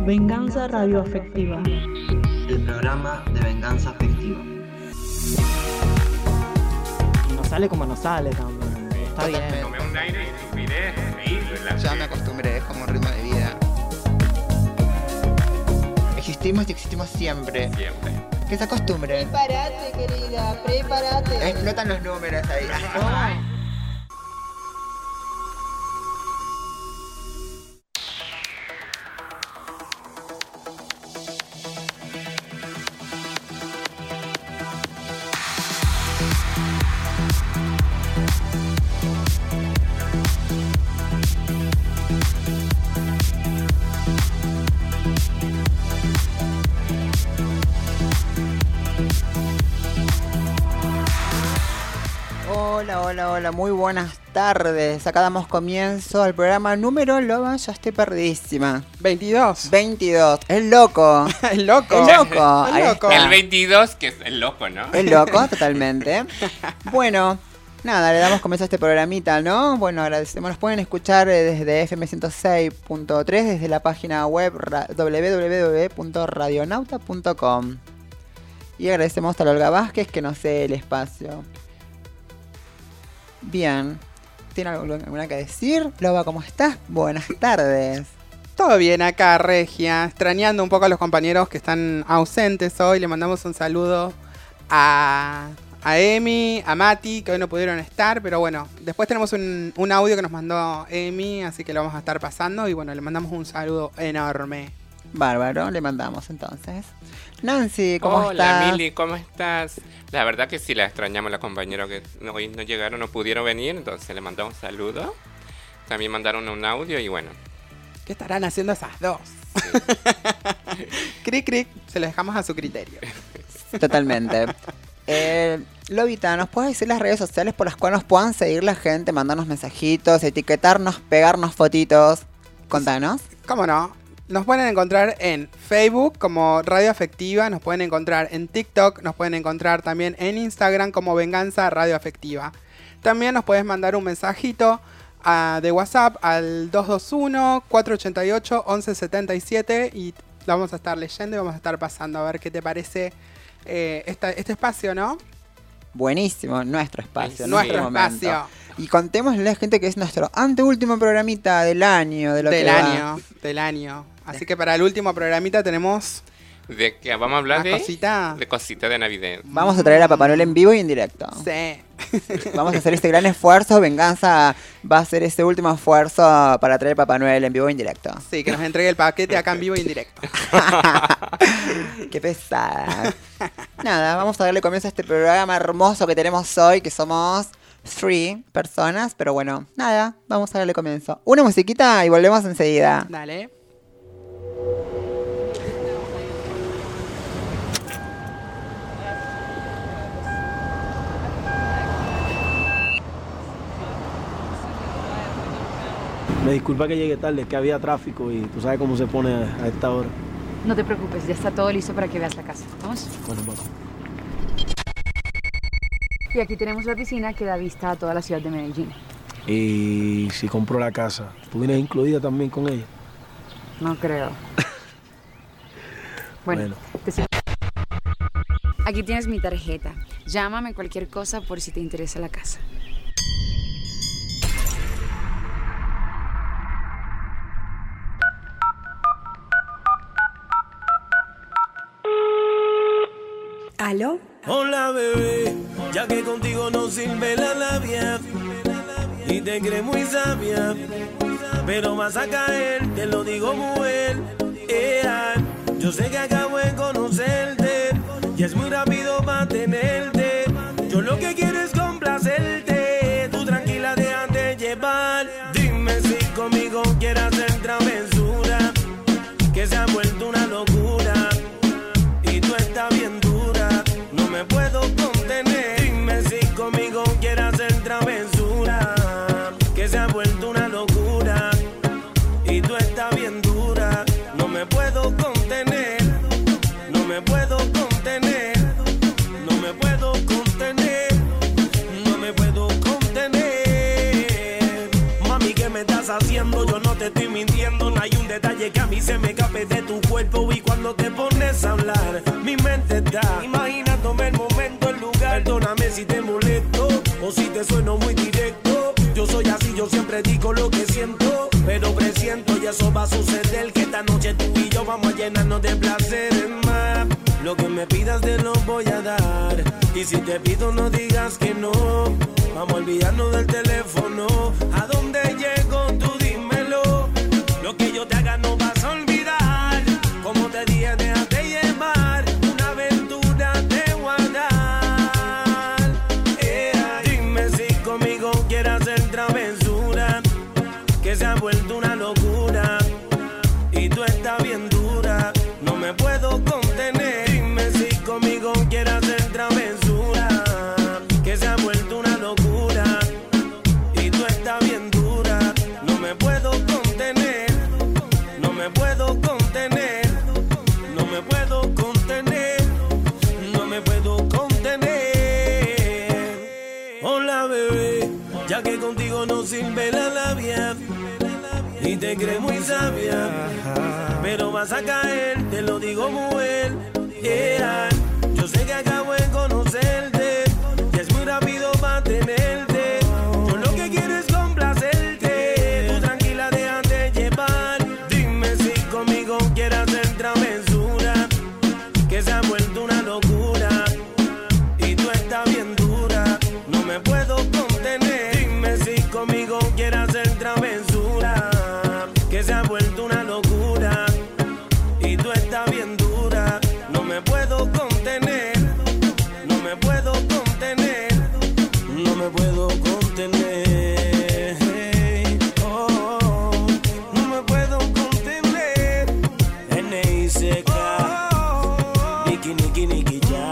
Venganza Radioafectiva. El programa de venganza afectiva. Y nos sale como nos sale también. Está bien. Tomé un aire y estupidez, reír, Ya me acostumbré, es como un ritmo de vida. Existimos y existimos siempre. Siempre. Que se acostumbren. Prepárate, querida, prepárate. Explotan los números ahí. Hola, muy buenas tardes. Acá damos comienzo al programa número, Loba, ya estoy perdidísima. 22. El loco. El loco. Ahí está. El 22, que es el loco, ¿no? El loco, totalmente. Bueno, nada, le damos comienzo a este programita, ¿no? Bueno, agradecemos. Nos pueden escuchar desde FM 106.3, desde la página web www.radionauta.com. Y agradecemos a Olga Vázquez que nos cede el espacio. Bien. ¿Tiene alguna que decir? Loba, ¿cómo estás? Buenas tardes. Todo bien acá, Regia. Extrañando un poco a los compañeros que están ausentes hoy. Le mandamos un saludo a Emi, a Mati, que hoy no pudieron estar. Pero bueno, después tenemos un audio que nos mandó Emi, así que lo vamos a estar pasando. Y bueno, le mandamos un saludo enorme. Bárbaro, le mandamos entonces. Nancy, ¿cómo Hola, estás? Hola, Mili, ¿cómo estás? La verdad que sí, la extrañamos, los compañeros que hoy no llegaron, no pudieron venir, entonces le mandamos saludos. También mandaron un audio y bueno. ¿Qué estarán haciendo esas dos? Sí. Cric, se lo dejamos a su criterio. Totalmente. Lobita, ¿nos puedes decir las redes sociales por las cuales nos puedan seguir la gente, mandarnos mensajitos, etiquetarnos, pegarnos fotitos? Contanos. ¿Cómo no? Nos pueden encontrar en Facebook como Radio Afectiva, nos pueden encontrar en TikTok, nos pueden encontrar también en Instagram como Venganza Radio Afectiva. También nos puedes mandar un mensajito de WhatsApp al 221-488-1177 y lo vamos a estar leyendo y vamos a estar pasando a ver qué te parece este espacio, ¿no? Buenísimo, nuestro espacio. Nuestro espacio. Y contémosle a la gente que es nuestro anteúltimo programita del año. Del año. Así que para el último programita tenemos... ¿De qué vamos a hablar? Cosita de Navidad. Vamos a traer a Papá Noel en vivo y en directo. Sí. Vamos a hacer este gran esfuerzo. Venganza va a hacer este último esfuerzo para traer a Papá Noel en vivo y en directo. Sí, que nos entregue el paquete acá en vivo y en directo. Qué pesada. Nada, vamos a darle comienzo a este programa hermoso que tenemos hoy, que somos 3 personas, pero bueno, nada, vamos a darle comienzo. Una musiquita y volvemos enseguida. Dale. Me disculpa que llegue tarde, es que había tráfico y tú sabes cómo se pone a esta hora. No te preocupes, ya está todo listo para que veas la casa. ¿Vamos? Bueno, vamos. Y aquí tenemos la piscina que da vista a toda la ciudad de Medellín. Y si compro la casa, ¿tú vienes incluida también con ella? No creo. Bueno. Aquí tienes mi tarjeta. Llámame cualquier cosa por si te interesa la casa. ¿Aló? Hola bebé, ya que contigo no sirve la labia y te crees muy sabia, pero vas a caer, te lo digo mujer. Yo sé que acabo de conocerte y es muy rápido para tenerte. Yo lo que quiero es complacerte, tú tranquila déjate llevar. Dime si conmigo quieres hacer travesura, que se ha vuelto una locura y tú estás bien dura, no me puedo contener. Dime si conmigo quieres hacer travesura, que se ha vuelto una locura y tú estás bien dura, no me puedo contener, no me puedo contener, no me puedo contener, no me puedo contener. Mami, ¿qué me estás haciendo? Yo no te estoy mintiendo, no hay un detalle que a mí se me escape de tu cuando te pones a hablar, mi mente está imaginándome el momento, el lugar. Perdóname si te molesto o si te sueno muy directo. Yo soy así, yo siempre digo lo que siento, pero presiento y eso va a suceder, que esta noche tú y yo vamos a llenarnos de placeres más. Lo que me pidas te lo voy a dar, y si te pido no digas que no. Vamos a olvidarnos del teléfono. ¿A dónde llego? Tú dímelo. Lo que yo te haga no vas a olvidar. Como te dije, déjate llevar. Una aventura te voy a dar. Dime si conmigo quieres hacer travesura, que se ha vuelto una locura y tú estás bien dura. No me puedo contener. Dime si conmigo quieres hacer travesura, que se ha vuelto una locura y tú estás bien dura. No me puedo contener. No me puedo contener. No me puedo contener. No me puedo contener. Hola bebé, ya que contigo no sirve la labia y te crees muy sabia, pero vas a caer, te lo digo mujer. Yo sé que acabo de conocerte y es muy rápido para tenerte. Yo lo que quiero es complacerte, tú tranquila déjate llevar. Dime si conmigo quieres hacer travesura, que se ha vuelto una locura y tú estás bien dura. No me puedo contener. Dime si conmigo quieres hacer travesura, que se ha vuelto una locura y tú estás bien dura. No me puedo contener. No me puedo contener. No me puedo contener. Oh, no me puedo contener. N.I.C.K. Niki, Niki, Niki, ya.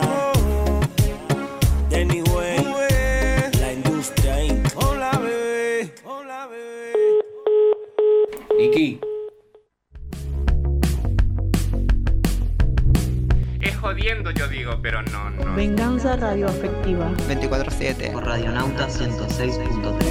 Anyway, la industria Inc. Hola, bebé. Hola, bebé. Niki. Es jodiendo, yo digo, pero no. Venganza radioafectiva. 24/7. Por Radionauta 106.3.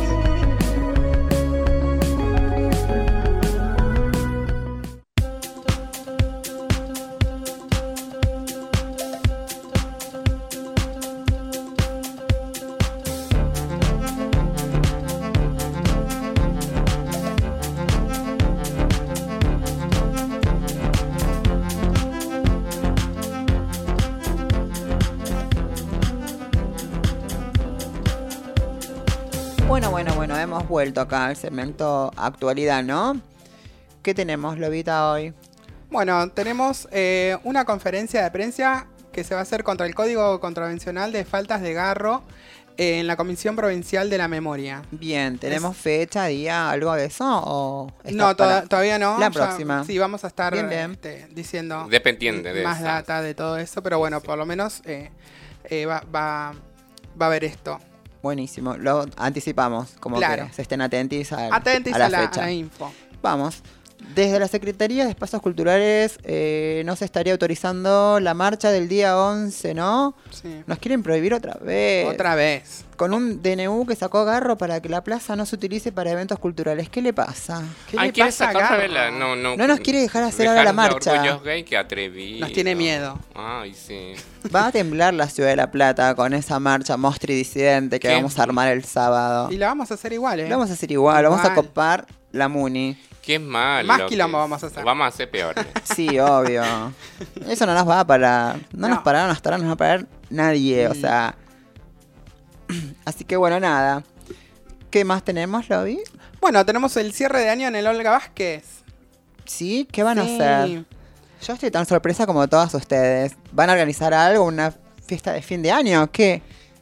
Bueno, hemos vuelto acá al segmento actualidad, ¿no? ¿Qué tenemos, Lobita, hoy? Bueno, tenemos una conferencia de prensa que se va a hacer contra el Código Contravencional de Faltas de Garro en la Comisión Provincial de la Memoria. Bien, ¿tenemos fecha, día, algo de eso? ¿O no, todavía no. La próxima. Sí, vamos a estar bien. Diciendo dependiente de más data de todo eso, pero bueno, por lo menos va a haber esto. Buenísimo, lo anticipamos, como claro, que se estén atentos a la fecha. A la info. Vamos. Desde la Secretaría de Espacios Culturales no se estaría autorizando la marcha del día 11, ¿no? Sí. Nos quieren prohibir otra vez. Otra vez. Con un DNU que sacó Garro para que la plaza no se utilice para eventos culturales. ¿Qué le pasa? ¿Qué le pasa a Garro? No nos quiere dejar hacer ahora la marcha. Orgullos gay, que atrevido. Nos tiene miedo. Ay, sí. Va a temblar la ciudad de La Plata con esa marcha mostri disidente que vamos a armar el sábado. Y la vamos a hacer igual, ¿eh? La vamos a hacer igual. Vamos a copar la Muni. Qué malo. Más quilombo vamos a hacer. Vamos a hacer peor. Sí, obvio. Eso no nos va a parar. No nos pararon hasta ahora, no nos va a parar nadie. O sea. Así que bueno, nada. ¿Qué más tenemos, Lobby? Bueno, tenemos el cierre de año en el Olga Vázquez. ¿Sí? ¿Qué van a hacer? Yo estoy tan sorpresa como todas ustedes. ¿Van a organizar algo? ¿Una fiesta de fin de año? ¿Qué?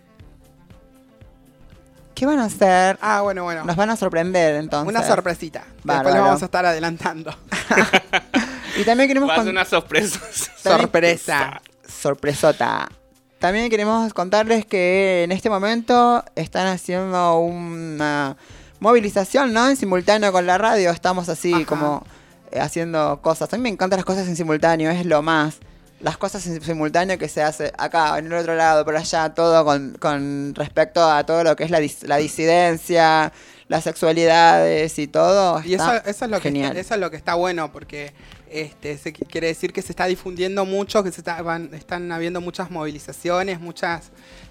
¿Qué van a hacer? Ah, bueno. Nos van a sorprender, entonces. Una sorpresita. Bárbaro. Después lo vamos a estar adelantando. Y también queremos... Va a ser una sorpresa. Sorpresota. También queremos contarles que en este momento están haciendo una movilización, ¿no? En simultáneo con la radio. Estamos así como haciendo cosas. A mí me encantan las cosas en simultáneo, es lo más. Las cosas en simultáneo que se hace acá, en el otro lado, por allá, todo con respecto a todo lo que es la disidencia, las sexualidades y todo. Y eso es lo genial. que eso es lo que está bueno, porque quiere decir que se está difundiendo mucho, que están habiendo muchas movilizaciones, muchas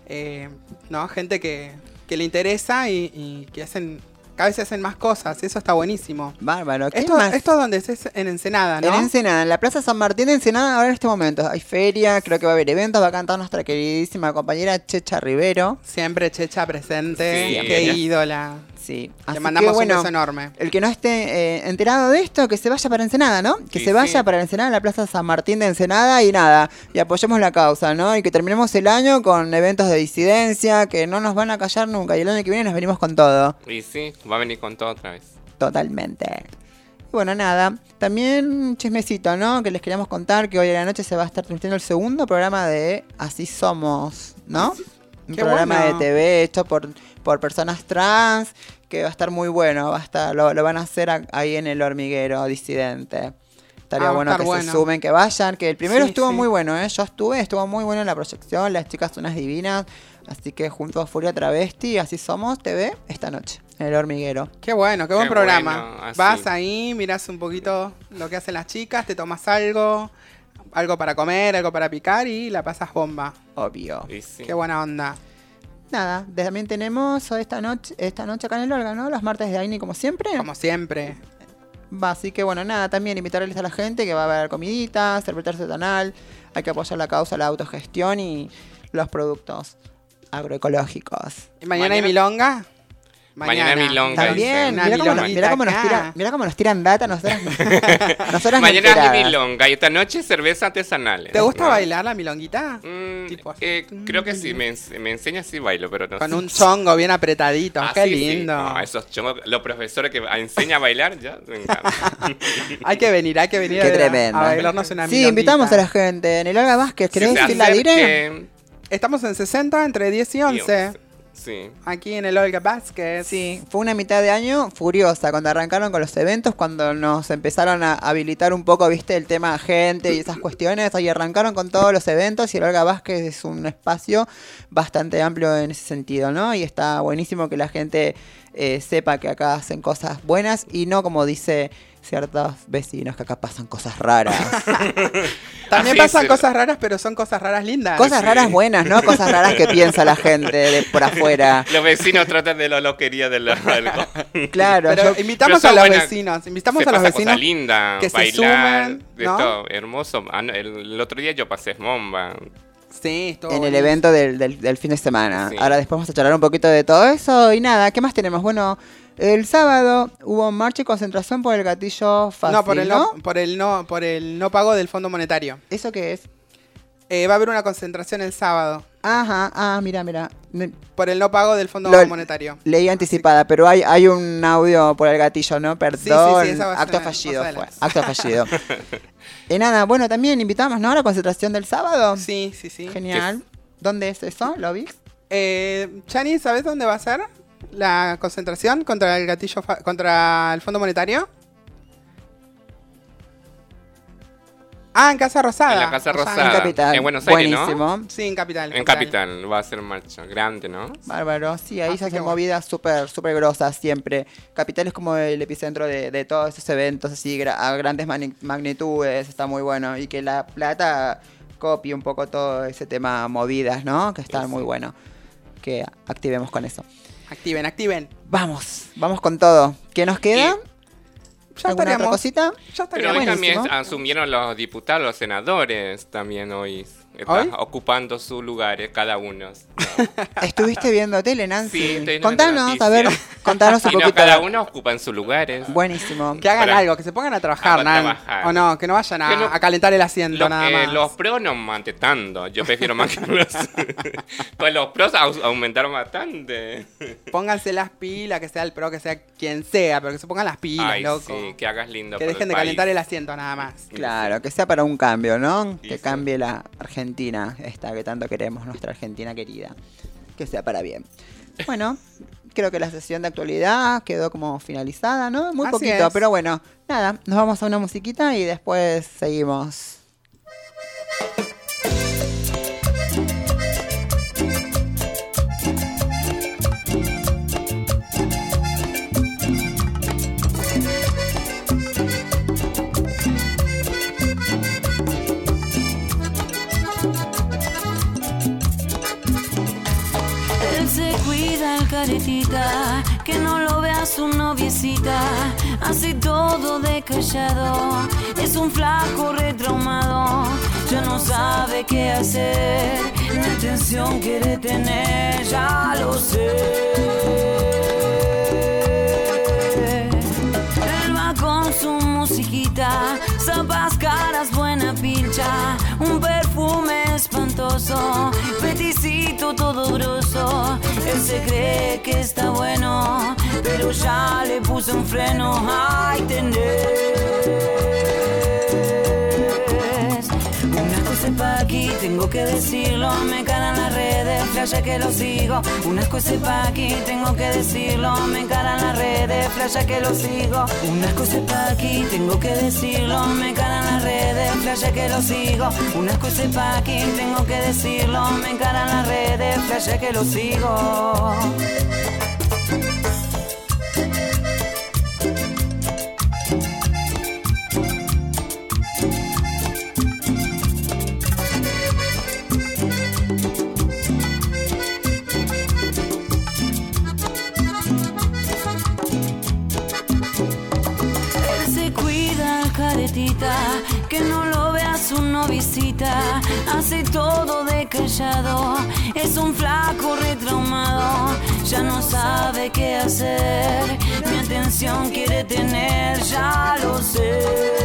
gente que le interesa y que cada vez se hacen más cosas, y eso está buenísimo. Bárbaro. Esto es donde es en Ensenada, ¿no? En Ensenada, en la Plaza San Martín de Ensenada, ahora en este momento. Hay feria, creo que va a haber eventos, va a cantar nuestra queridísima compañera Checha Rivero. Siempre Checha presente, Sí, qué ella. ídola. Sí. Le Así mandamos que, bueno, un beso enorme. El que no esté enterado de esto, que se vaya para Ensenada, ¿no? Que Sí, se vaya sí. para Ensenada, en la Plaza San Martín de Ensenada y nada. Y apoyemos la causa, ¿no? Y que terminemos el año con eventos de disidencia, que no nos van a callar nunca. Y el año que viene nos venimos con todo. Y sí, va a venir con todo otra vez. Totalmente. Y bueno, nada. También un chismecito, ¿no? Que les queríamos contar que hoy a la noche se va a estar transmitiendo el segundo programa de Así Somos, ¿no? Un Qué programa bueno. de TV hecho por personas trans, que va a estar muy bueno. Lo van a hacer ahí en El Hormiguero Disidente. Estaría va a bueno estar que bueno. se sumen, que vayan. Que el primero Sí, estuvo sí. muy bueno, ¿eh? Yo estuvo muy bueno en la proyección. Las chicas son unas divinas. Así que junto a Furia Travesti, Así Somos TV, esta noche, en El Hormiguero. Qué bueno, qué buen Qué programa. bueno, así. Vas ahí, mirás un poquito lo que hacen las chicas, te tomas algo para comer, algo para picar y la pasas bomba. Obvio. Y sí. Qué buena onda. Nada, también tenemos esta noche acá en el órgano, los martes de Aini como siempre. Como siempre. Así que bueno, nada, también invitarles a la gente que va a haber comiditas, cerveza artesanal, hay que apoyar la causa, la autogestión y los productos agroecológicos. ¿Y mañana hay milonga? Mañana milonga. También, Una mira cómo, milonguita mira cómo nos tiran data nosotras ni Mañana es enteradas. milonga y esta noche cerveza artesanal. ¿Te gusta bailar la milonguita? Tipo así. Creo que sí, me enseña si bailo, pero no Con sé. un chongo bien apretadito, Ah, qué sí, sí. lindo. No, esos chongos, los profesores que enseñan a bailar, ya, me encanta. Hay que venir Qué tremendo. a bailarnos una Sí, milonguita. invitamos a la gente. En el Olga Vázquez, ¿querés Si se decir la diré? acerquen, Estamos en 60, entre 10 y 11. Sí. Aquí en el Olga Vázquez. Sí, fue una mitad de año furiosa cuando arrancaron con los eventos, cuando nos empezaron a habilitar un poco, viste, el tema gente y esas cuestiones. Ahí arrancaron con todos los eventos y el Olga Vázquez es un espacio bastante amplio en ese sentido, ¿no? Y está buenísimo que la gente sepa que acá hacen cosas buenas y no como dice ciertos vecinos que acá pasan cosas raras. También Así pasan es. cosas raras, pero son cosas raras lindas. Cosas Sí. raras buenas, ¿no? Cosas raras que piensa la gente de por afuera. Los vecinos tratan de la loquería de la Claro, Pero yo- invitamos Pero a son los buenas. vecinos. Invitamos se a los pasa vecinos cosas lindas, que se bailar, sumen, de ¿no? todo, hermoso. Ah, no, el otro día yo pasé bomba. Sí, estuvo en el buenísimo. evento del fin de semana. Sí. Ahora después vamos a charlar un poquito de todo eso y nada, ¿qué más tenemos? Bueno, el sábado hubo marcha y concentración por el gatillo fácil, No, por el ¿no? por el no pago del Fondo Monetario. ¿Eso qué es? Va a haber una concentración el sábado Ajá, mira. por el no pago del Fondo Lo- Monetario. Leí anticipada, pero hay un audio por el gatillo, ¿no? Perdón, sí, esa va a ser acto más fallido fue. adelante. Acto fallido. Y nada, bueno, también invitamos, ¿no? A la concentración del sábado. Sí. Genial. ¿Dónde es eso? ¿Lo vi? Chani, ¿sabes dónde va a ser la concentración contra el gatillo contra el Fondo Monetario? En Casa Rosada. En la Casa O sea, Rosada. En Capital. En Buenos Aires, ¿no? Buenísimo. Sí, en Capital. En Capital va a ser marcha grande, ¿no? Bárbaro, sí, ahí Así se que hacen bueno. movidas súper grosas siempre. Capital es como el epicentro de todos esos eventos así a grandes magnitudes, está muy bueno. Y que La Plata copie un poco todo ese tema movidas, ¿no? Que está muy bueno. Que activemos con eso. Activen. Vamos con todo. ¿Qué nos queda? Ya ¿Alguna otra estaríamos. cosita? Ya Pero estaríamos. hoy también buenísimo. asumieron los diputados, los senadores también hoy. Están ¿Hoy? ocupando sus lugares cada uno. ¿Estuviste viendo tele, Nancy? Sí, estoy viendo Contanos, noticias. a ver, contanos un Y no, poquito. cada uno ocupa en sus lugares. Buenísimo. Que hagan Para- algo, que se pongan a trabajar, a Nan. trabajar. O no, que no vayan Que no- a calentar el asiento nada más. Los pros no mandan tanto. Yo prefiero más que los. Pues los pros aumentaron bastante. Pónganse las pilas, que sea el pro, que sea quien sea, pero que se pongan las pilas, Ay, loco. sí, que hagas lindo. Que por dejen el de país. calentar el asiento nada más. Claro, que sea para un cambio, ¿no? Sí, Que sí. cambie la Argentina, esta que tanto queremos, nuestra Argentina querida. Que sea para bien. Bueno, creo que la sesión de actualidad quedó como finalizada, ¿no? Muy Así poquito, es. pero bueno, nada, nos vamos a una musiquita y después seguimos. necesita, hace todo de callado. Es un flaco retraumado, ya no sabe qué hacer. Mi atención quiere tener, ya lo sé. Él va con su musiquita, zapas caras, buena pilcha, un perfume espantoso, peticito todo grosso. Él se cree que está bueno, pero ya le puse un freno. Ay, tenés unas cosas pa' aquí, tengo que decirlo. Me encaran las redes, flasha que lo sigo. Unas cosas pa' aquí, tengo que decirlo. Me encaran las redes, flasha que lo sigo. Unas cosas pa' aquí, tengo que decirlo. Me encaran las redes, flasha que lo sigo. Unas cosas pa' aquí, tengo que decirlo. Me encaran las redes, flasha que lo sigo. Que no lo vea su novicita, hace todo de callado. Es un flaco retraumado, ya no sabe qué hacer. Mi atención quiere tener, ya lo sé.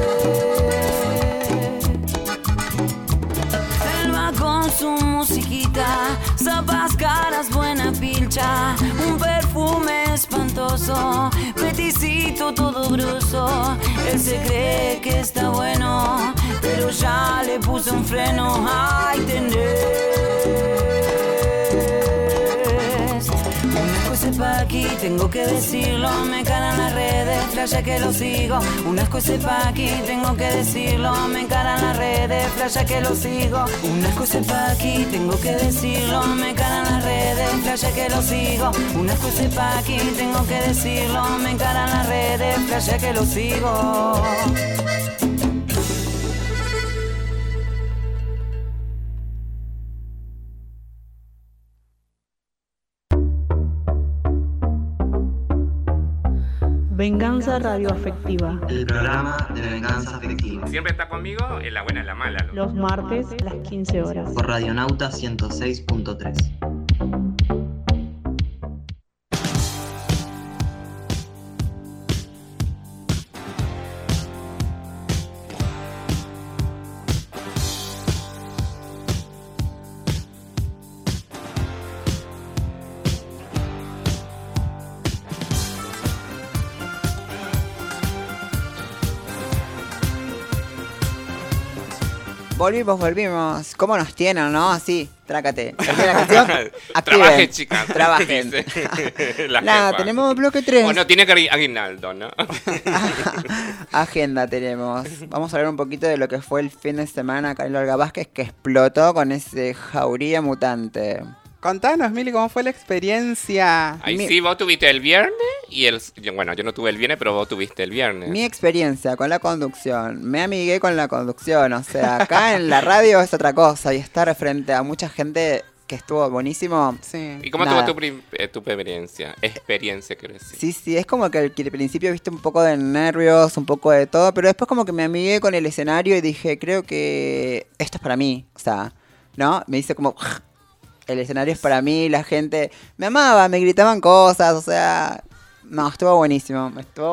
Él va con su musiquita, zapas caras, buena pilcha, un perfume espantoso, peticito todo grueso. Él se cree que está bueno, pero ya le puse un freno. Ay, tenés unas cosas pa' aquí, tengo que decirlo. Me encaran las redes, flasha que lo sigo. Unas cosas pa' aquí, tengo que decirlo. Me encaran las redes, flasha que lo sigo. Unas cosas pa' aquí, tengo que decirlo. Me encaran las redes, flasha que lo sigo. Unas cosas pa' aquí, tengo que decirlo. Me encaran las redes, flasha que lo sigo. Venganza radioafectiva. El programa de venganza afectiva. Siempre está conmigo en la buena y en la mala. Los martes a las 15 horas. Por Radionauta 106.3. Volvimos. ¿Cómo nos tienen, no? Así, trácate. La canción, trabajen, chicas. Trabajen. Nada, tenemos bloque 3. Bueno, tiene que aguinaldo, ¿no? Agenda tenemos. Vamos a hablar un poquito de lo que fue el fin de semana acá en Olga Vázquez, que explotó con ese Jauría Mutante. Contanos, Mili, ¿cómo fue la experiencia? Ahí sí, vos tuviste el viernes y bueno, yo no tuve el viernes, pero vos tuviste el viernes. Mi experiencia con la conducción, me amigué con la conducción, o sea, acá en la radio es otra cosa y estar frente a mucha gente que estuvo buenísimo. Sí. ¿Y cómo tuvo tu experiencia? Experiencia, quiero decir. Sí, es como que al principio viste un poco de nervios, un poco de todo, pero después como que me amigué con el escenario y dije, creo que esto es para mí, o sea, ¿no? Me hice como... El escenario es para mí, la gente me amaba, me gritaban cosas, o sea, no, estuvo buenísimo.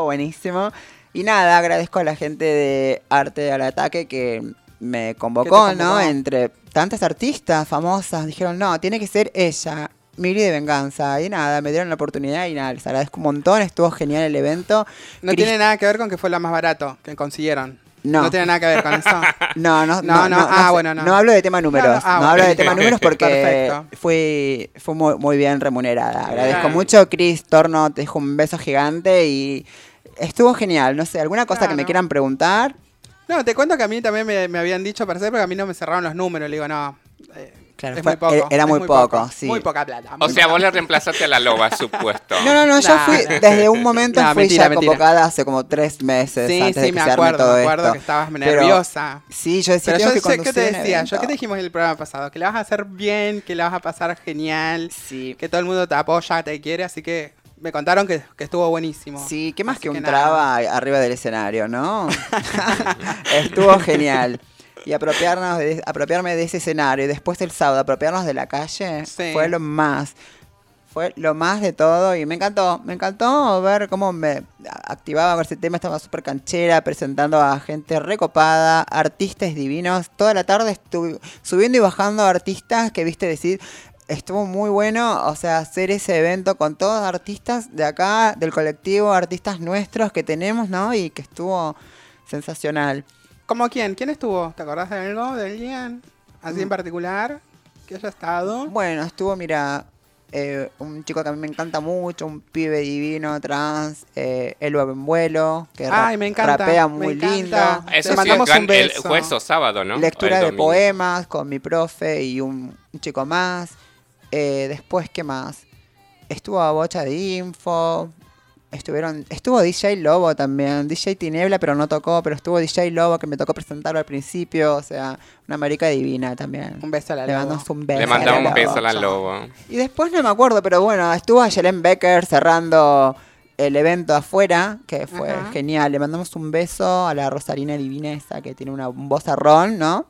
Y nada, agradezco a la gente de Arte al Ataque que me convocó, ¿no? Entre tantas artistas famosas, dijeron, no, tiene que ser ella, Mili de Venganza. Y nada, me dieron la oportunidad y nada, les agradezco un montón, estuvo genial el evento. No tiene nada que ver con que fue la más barato que consiguieron. No tiene nada que ver con eso. No. Bueno. No hablo de tema números. No hablo de tema números porque fue muy bien remunerada. Agradezco mucho. Cris Torno, te dejo un beso gigante y estuvo genial. No sé, ¿alguna cosa que me quieran preguntar? No, te cuento que a mí también me habían dicho para hacer, porque a mí no me cerraron los números. Le digo, no. Claro, es muy poco. Era muy poco, sí. Muy poca plata. O sea, vos le reemplazaste a la loba, supuesto. No, yo fui, desde un momento fui ya convocada hace como 3 meses antes de que se arme todo esto. Me acuerdo que estabas nerviosa. Sí, yo decía, pero tengo que conducir ¿qué te decía? evento. ¿Qué te dijimos en el programa pasado? Que la vas a hacer bien, que la vas a pasar genial, sí. que todo el mundo te apoya, te quiere, así que Me contaron que estuvo buenísimo. Sí, ¿qué más Así que un nada. traba arriba del escenario, no? Estuvo genial. Y apropiarme de ese escenario y después el sábado apropiarnos de la calle fue lo más. Fue lo más de todo y me encantó ver cómo me activaba ver ese tema, estaba súper canchera, presentando a gente recopada, artistas divinos. Toda la tarde estuve subiendo y bajando artistas que viste decir, estuvo muy bueno, o sea, hacer ese evento con todos artistas de acá, del colectivo, artistas nuestros que tenemos, ¿no? Y que estuvo sensacional. ¿Cómo quién? ¿Quién estuvo? ¿Te acordás de algo? ¿De alguien? ¿Así en particular? ¿Que haya estado? Bueno, estuvo, mira, un chico que a mí me encanta mucho, un pibe divino, trans, Elba Benvuelo, que me encanta, rapea me muy lindo. encanta. Eso Te sí, mandamos un beso. fue eso sábado, ¿no? Lectura El de domingo. poemas con mi profe y un chico más. Después, ¿qué más? Estuvo a Bocha de Info. Estuvo DJ Lobo también, DJ Tinebla, pero no tocó, pero estuvo DJ Lobo que me tocó presentarlo al principio, o sea, una marica divina también. Un beso a la Le Lobo. mandamos un beso. Le mandamos un beso a la Lobo. Y después no me acuerdo, pero bueno, estuvo a Yelén Becker cerrando el evento afuera, que fue genial. Le mandamos un beso a la Rosarina divina esa que tiene un vozarrón, ¿no?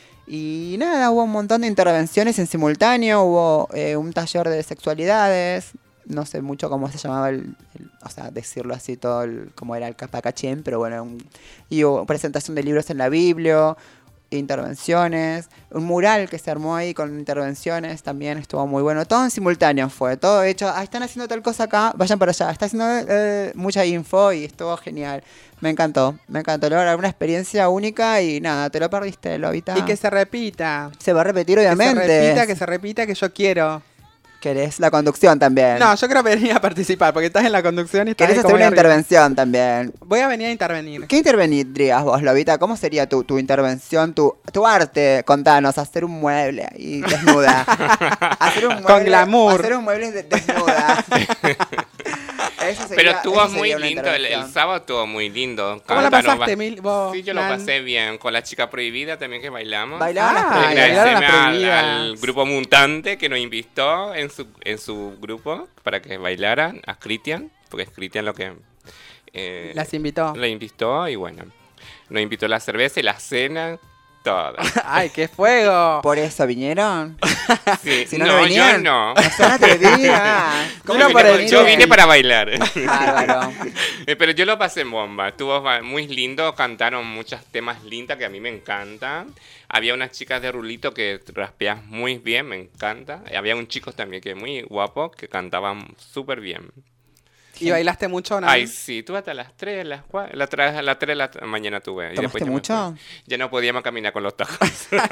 Y nada, hubo un montón de intervenciones en simultáneo, hubo un taller de sexualidades, no sé mucho cómo se llamaba o sea, decirlo así todo, como era el capacachén, pero bueno, y hubo presentación de libros en la Biblia, intervenciones, un mural que se armó ahí con intervenciones, también estuvo muy bueno, todo en simultáneo fue, todo hecho, están haciendo tal cosa acá, vayan para allá, está haciendo mucha info y estuvo genial, me encantó, era una experiencia única y nada, te lo perdiste, Lobita. Y que se repita. Se va a repetir obviamente. Que se repita, que yo quiero. ¿Querés la conducción también? No, yo quiero venir a participar, porque estás en la conducción y estás ¿Querés ahí hacer como una ahí arriba. intervención también? Voy a venir a intervenir. ¿Qué intervendrías vos, Lobita? ¿Cómo sería tu intervención, tu arte? Contanos, hacer un mueble ahí desnuda. Hacer un mueble, con glamour. Hacer un mueble desnuda. Pero estuvo eso muy sería una lindo, el intervención. sábado estuvo muy lindo. ¿Cómo la Cantaron pasaste, vos, Sí, yo lo Nan? pasé bien. Con la chica prohibida también que bailamos. Bailaban las bailaron las prohibidas. al grupo Mutante que nos invitó en su grupo para que bailaran, a Christian, porque es Christian lo que Las invitó. la invitó y bueno, nos invitó la cerveza y la cena, toda. ¡Ay, qué fuego! ¿Por eso vinieron? Sí. Si no, No, no venían. yo no. No son atrevidas. ¿Cómo Yo que vine- por el yo bien? vine para bailar. Bárbaro. Pero yo lo pasé en bomba. Estuvo muy lindo. Cantaron muchos temas lindos que a mí me encantan. Había unas chicas de Rulito que raspeaban muy bien, me encanta. Y había un chico también que muy guapo que cantaban súper bien. ¿Y bailaste mucho o no? Ay, sí, tuve hasta las 3, las 4, las 3 de la mañana tuve. Y ¿Tomaste después ya me mucho? fui. Ya no podíamos caminar con los tacos.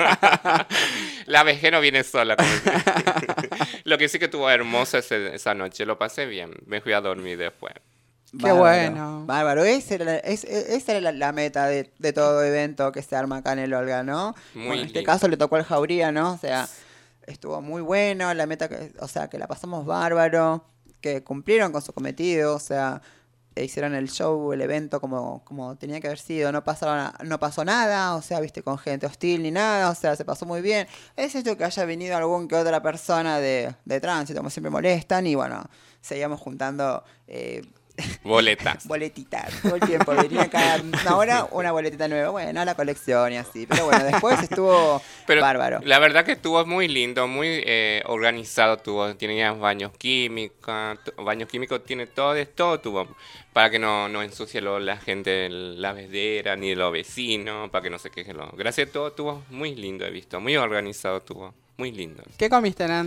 La vejez no viene sola. Como lo que sí que estuvo hermoso esa noche. Lo pasé bien. Me fui a dormir después. Qué bueno. Bárbaro, esa era la meta de todo evento que se arma acá en el Olga, ¿no? Muy Bueno, en este lindo. caso le tocó al Jauría, ¿no? O sea, estuvo muy bueno, la meta, o sea, que la pasamos bárbaro, que cumplieron con su cometido, o sea, hicieron el show, el evento como tenía que haber sido, no pasó nada, o sea, viste, con gente hostil ni nada, o sea, se pasó muy bien. Es esto que haya venido algún que otra persona de tránsito, como siempre molestan, y bueno, seguíamos juntando Boletas. boletitas todo el tiempo. Venía cada una hora una boletita nueva. Bueno, la colección y así. Pero bueno, después estuvo Pero bárbaro. la verdad que estuvo muy lindo, muy organizado. Tenía baños químicos, tiene todo tuvo. Para que no ensucie la gente la vedera ni los vecinos, para que no se quejen. Gracias a todo, estuvo muy lindo, he visto. Muy organizado estuvo, muy lindo. ¿Qué comiste, Nan?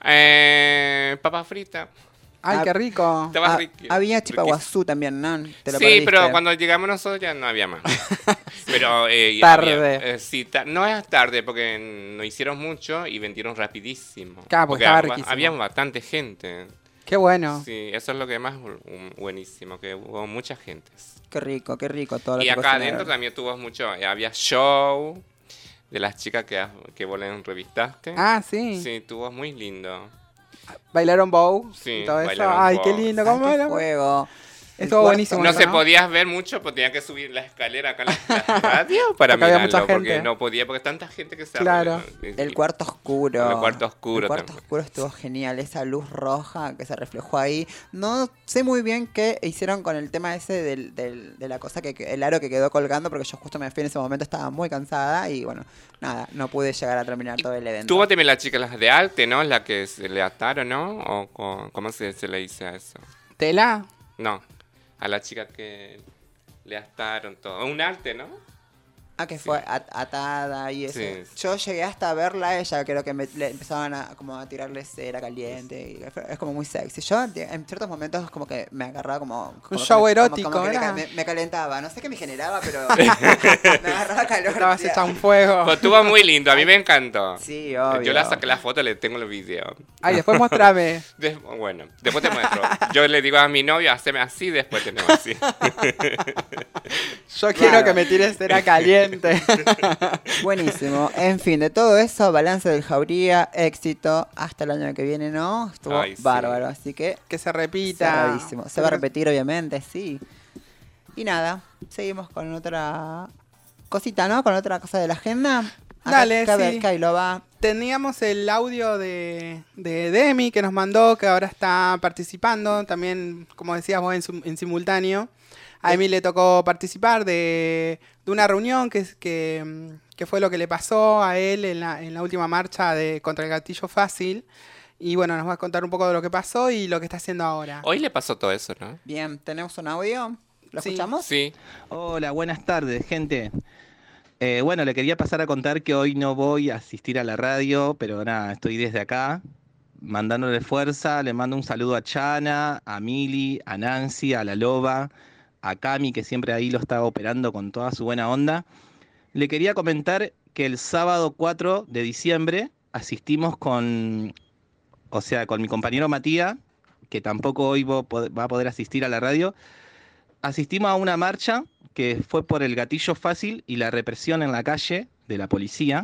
Papa frita. ¡Ay, qué rico! Estaba Había chipaguazú también, ¿no? ¿Te lo Sí, perdiste? pero cuando llegamos nosotros ya no había más. Pero Tarde. sí, no es tarde porque no hicieron mucho y vendieron rapidísimo. Claro, porque estaba había riquísimo. bastante gente. ¡Qué bueno! Sí, eso es lo que más buenísimo, que hubo mucha gente. Qué rico todo lo Y que acá cocinaron. adentro también tuvo mucho, había show de las chicas que vos le revistaste. Ah, sí. Sí, tuvo muy lindo. ¿Bailaron bow? Sí, y todo eso. bailaron ¡Ay, bow. qué lindo! ¿Cómo Ay, qué bailan? fuego. Estuvo buenísimo. No eso, se podías ver mucho, porque tenía que subir la escalera acá en la radio para Porque había mirarlo, mucha porque gente. no podía, porque tanta gente que se Claro. El cuarto oscuro. El cuarto oscuro El cuarto también. oscuro estuvo genial. Esa luz roja que se reflejó ahí. No sé muy bien qué hicieron con el tema ese de la cosa el aro que quedó colgando, porque yo justo me fui en ese momento, estaba muy cansada y bueno, nada, no pude llegar a terminar todo el evento. Tuvo también la chica las de arte, ¿no? La que se le ataron, ¿no? O ¿cómo se le dice a eso? ¿Tela? No, a la chica que le ataron todo. Un arte, ¿no? Ah, que fue atada y eso. Sí. Yo llegué hasta verla a ella, creo que le empezaban como a tirarle cera caliente. Y es como muy sexy. Yo en ciertos momentos como que me agarraba como Un show erótico, como que ¿verdad? me calentaba. No sé qué me generaba, pero me agarraba calor. Estabas hecha un fuego. Pero estuvo muy lindo, a mí me encantó. Sí, obvio. Yo la saqué la foto, le tengo el video. Ay, después mostrame. Bueno, después te muestro. Yo le digo a mi novio, haceme así, después tenemos así. Yo quiero que me tires cera caliente. Buenísimo. En fin, de todo eso, balance del Jauría, éxito hasta el año que viene, ¿no? Estuvo Ay, sí. bárbaro, así que se repita. cerradísimo. Se va a repetir, obviamente, sí. Y nada, seguimos con otra cosita, ¿no? Con otra cosa de la agenda. Dale, sí. Kylo va. Teníamos el audio de Demi que nos mandó, que ahora está participando. También, como decías vos, en simultáneo. A Emi le tocó participar de una reunión que fue lo que le pasó a él en la última marcha contra el gatillo fácil. Y bueno, nos va a contar un poco de lo que pasó y lo que está haciendo ahora. Hoy le pasó todo eso, ¿no? Bien, ¿tenemos un audio? ¿Lo escuchamos? Sí. Hola, buenas tardes, gente. Bueno, le quería pasar a contar que hoy no voy a asistir a la radio, pero nada, estoy desde acá, mandándole fuerza. Le mando un saludo a Chana, a Mili, a Nancy, a La Loba, a Cami, que siempre ahí lo está operando con toda su buena onda. Le quería comentar que el sábado 4 de diciembre asistimos con mi compañero Matías, que tampoco hoy va a poder asistir a la radio. Asistimos a una marcha que fue por el gatillo fácil y la represión en la calle de la policía,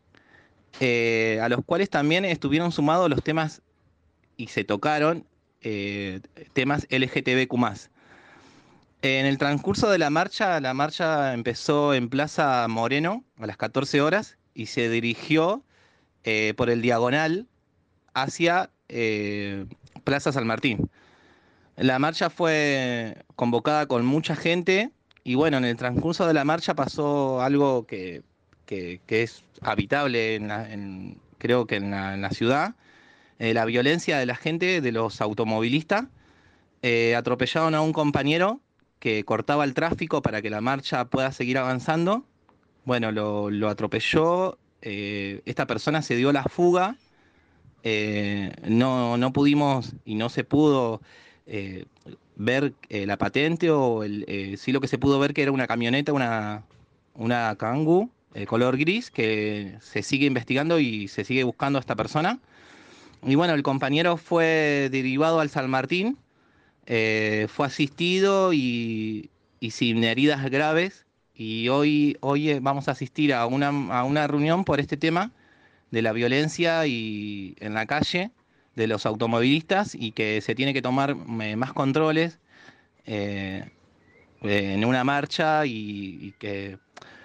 a los cuales también estuvieron sumados los temas y se tocaron temas LGTBQ+. En el transcurso de la marcha empezó en Plaza Moreno a las 14 horas y se dirigió por el diagonal hacia Plaza San Martín. La marcha fue convocada con mucha gente y bueno, en el transcurso de la marcha pasó algo que es habitable creo que en la ciudad. La violencia de la gente, de los automovilistas. Atropellaron a un compañero que cortaba el tráfico para que la marcha pueda seguir avanzando. Bueno, lo atropelló. Esta persona se dio la fuga. No pudimos y no se pudo ver la patente sí, lo que se pudo ver que era una camioneta, una Kangoo color gris, que se sigue investigando y se sigue buscando a esta persona. Y bueno, el compañero fue derivado al San Martín, fue asistido y sin heridas graves. Y hoy vamos a asistir a una reunión por este tema de la violencia y en la calle de los automovilistas y que se tiene que tomar más controles en una marcha y que,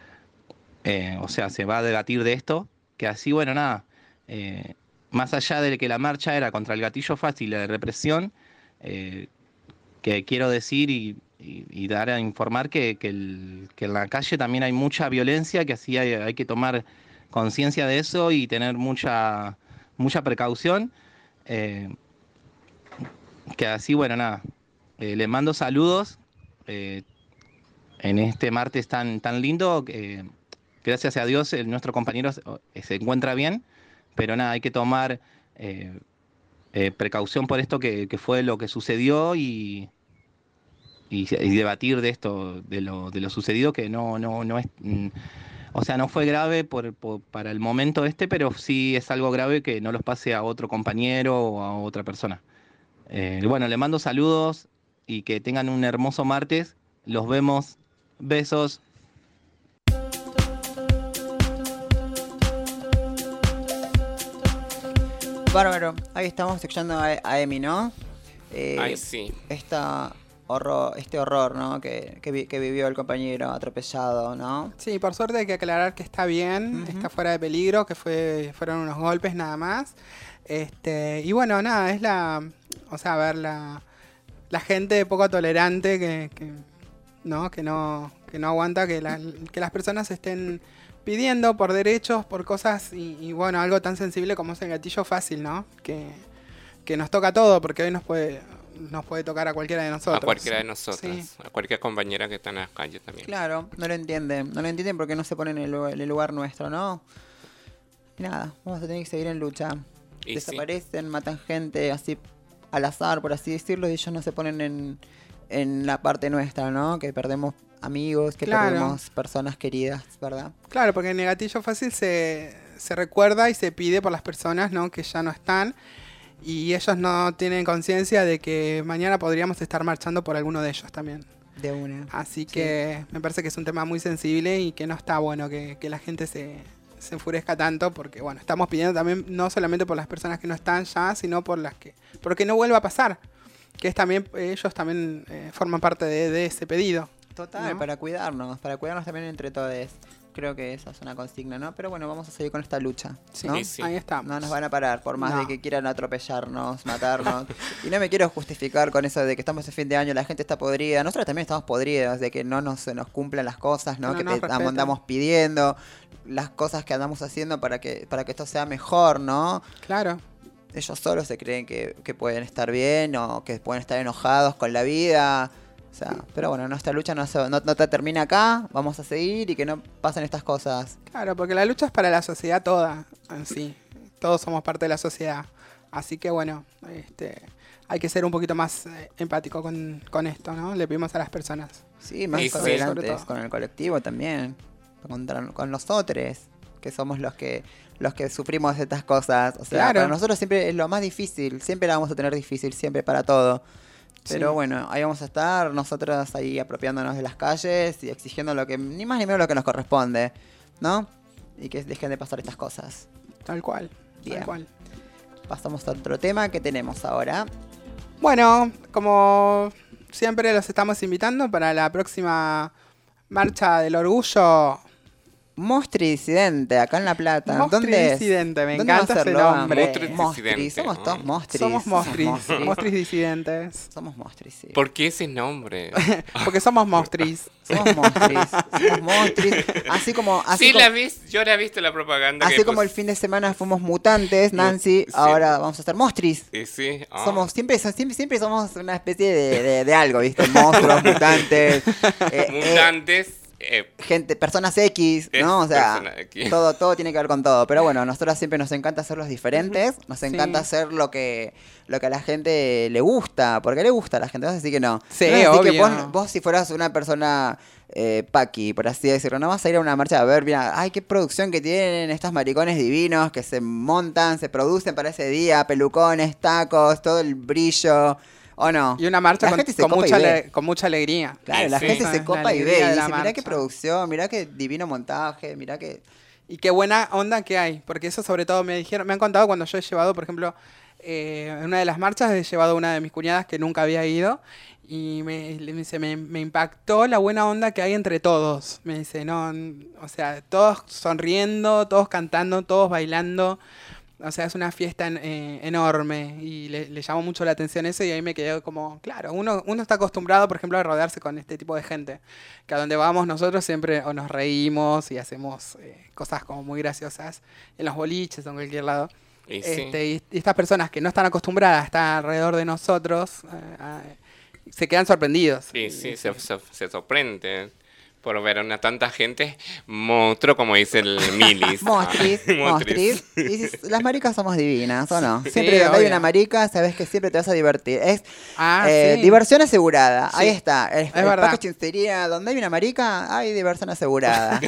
se va a debatir de esto, que así, bueno, nada, más allá de que la marcha era contra el gatillo fácil y la represión, que quiero decir y dar a informar que en la calle también hay mucha violencia, que así hay que tomar conciencia de eso y tener mucha precaución. Que así, bueno, nada, les mando saludos en este martes tan lindo. Gracias a Dios nuestro compañero se encuentra bien, pero nada, hay que tomar precaución por esto que fue lo que sucedió y debatir de esto, de lo sucedido, que no es... no fue grave para el momento pero sí es algo grave que no los pase a otro compañero o a otra persona. Bueno, le mando saludos y que tengan un hermoso martes. Los vemos. Besos. Bárbaro. Ahí estamos escuchando a Emi, ¿no? Ay, sí. Esta horror, ¿no? Que vivió el compañero atropellado, ¿no? Sí, por suerte hay que aclarar que está bien, está fuera de peligro, que fueron unos golpes nada más. Y bueno, nada, es la gente poco tolerante que no aguanta que las personas estén pidiendo por derechos, por cosas y bueno, algo tan sensible como es el gatillo fácil, ¿no? Que nos toca todo, porque hoy nos puede tocar a cualquiera de nosotros. A cualquiera de nosotros, sí. A cualquier compañera que está en las calles también. Claro, no lo entienden porque no se ponen en el lugar nuestro, ¿no? Y nada, vamos a tener que seguir en lucha. Y desaparecen, matan gente así al azar, por así decirlo, y ellos no se ponen en la parte nuestra, ¿no? Que perdemos amigos, que perdemos personas queridas, ¿verdad? Claro, porque en el gatillo fácil se recuerda y se pide por las personas, ¿no? Que ya no están y ellos no tienen conciencia de que mañana podríamos estar marchando por alguno de ellos también. De una. Así que me parece que es un tema muy sensible y que no está bueno que la gente se enfurezca tanto, porque bueno, estamos pidiendo también no solamente por las personas que no están ya, sino porque no vuelva a pasar, que es también ellos también forman parte de ese pedido. Total, ¿no? para cuidarnos también entre todos. Creo que esa es una consigna, ¿no? Pero bueno, vamos a seguir con esta lucha, ¿no? Sí. Ahí estamos. No nos van a parar, por más de que quieran atropellarnos, matarnos. Y no me quiero justificar con eso de que estamos en fin de año, la gente está podrida. Nosotros también estamos podridos de que no se nos cumplan las cosas, ¿no? Que andamos pidiendo las cosas que andamos haciendo para que esto sea mejor, ¿no? Claro. Ellos solos se creen que pueden estar bien o que pueden estar enojados con la vida. O sea, pero bueno, nuestra lucha no termina acá, vamos a seguir y que no pasen estas cosas. Claro, porque la lucha es para la sociedad toda en sí. Todos somos parte de la sociedad. Así que bueno, hay que ser un poquito más empático con esto, ¿no? Le pedimos a las personas. Sí, más tolerantes con el colectivo también. Con nosotros, que somos los que sufrimos de estas cosas. O sea, para nosotros siempre es lo más difícil, siempre la vamos a tener difícil, siempre para todo. Pero bueno, ahí vamos a estar nosotros ahí apropiándonos de las calles y exigiendo lo que ni más ni menos lo que nos corresponde, ¿no? Y que dejen de pasar estas cosas. Tal cual. Bien. Tal cual. Pasamos a otro tema que tenemos ahora. Bueno, como siempre los estamos invitando para la próxima Marcha del Orgullo. Mostri Disidente, acá en La Plata. Mostri ¿Dónde es? Disidente, me ¿Dónde encanta ese nombre. Mostri, somos todos Mostris. Somos Mostris. Mostris disidentes. Somos Mostris, sí. ¿Por qué ese nombre? Porque somos Mostris. Somos Mostris. Así como... yo la he visto la propaganda. Así como el fin de semana fuimos mutantes, Nancy, ahora vamos a ser Mostris. Sí. Siempre somos una especie de algo, ¿viste? Monstruos, mutantes. Mutantes. Gente, personas X, ¿no? O sea, todo tiene que ver con todo. Pero bueno, a nosotros siempre nos encanta hacer los diferentes. Nos encanta hacer lo que a la gente le gusta. Porque le gusta a la gente. Vas a decir que no. Sí, no obvio. Que vos si fueras una persona paqui, por así decirlo, no vas a ir a una marcha a ver, mira, ay, qué producción que tienen estos maricones divinos que se montan, se producen para ese día, pelucones, tacos, todo el brillo. ¿O no? Y una marcha con mucha alegría. Claro, la gente se copa y ve y dice, mirá qué producción, mirá qué divino montaje, mirá qué... Y qué buena onda que hay, porque eso sobre todo me han contado cuando yo he llevado, por ejemplo, en una de las marchas he llevado a una de mis cuñadas que nunca había ido y me dice, me impactó la buena onda que hay entre todos. Me dice, o sea, todos sonriendo, todos cantando, todos bailando. O sea, es una fiesta enorme y le llamó mucho la atención eso y ahí me quedé como, claro, uno está acostumbrado, por ejemplo, a rodearse con este tipo de gente, que a donde vamos nosotros siempre o nos reímos y hacemos cosas como muy graciosas en los boliches o en cualquier lado. Y estas personas que no están acostumbradas a estar alrededor de nosotros se quedan sorprendidos. Sí, se sorprenden. Por ver a tanta gente, monstruo, como dice el Milis. Mostris. Y las maricas somos divinas, ¿o no? Siempre donde hay una marica, sabes que siempre te vas a divertir. Es diversión asegurada. Sí. Ahí está. El Paco Chinstería, donde hay una marica, hay diversión asegurada.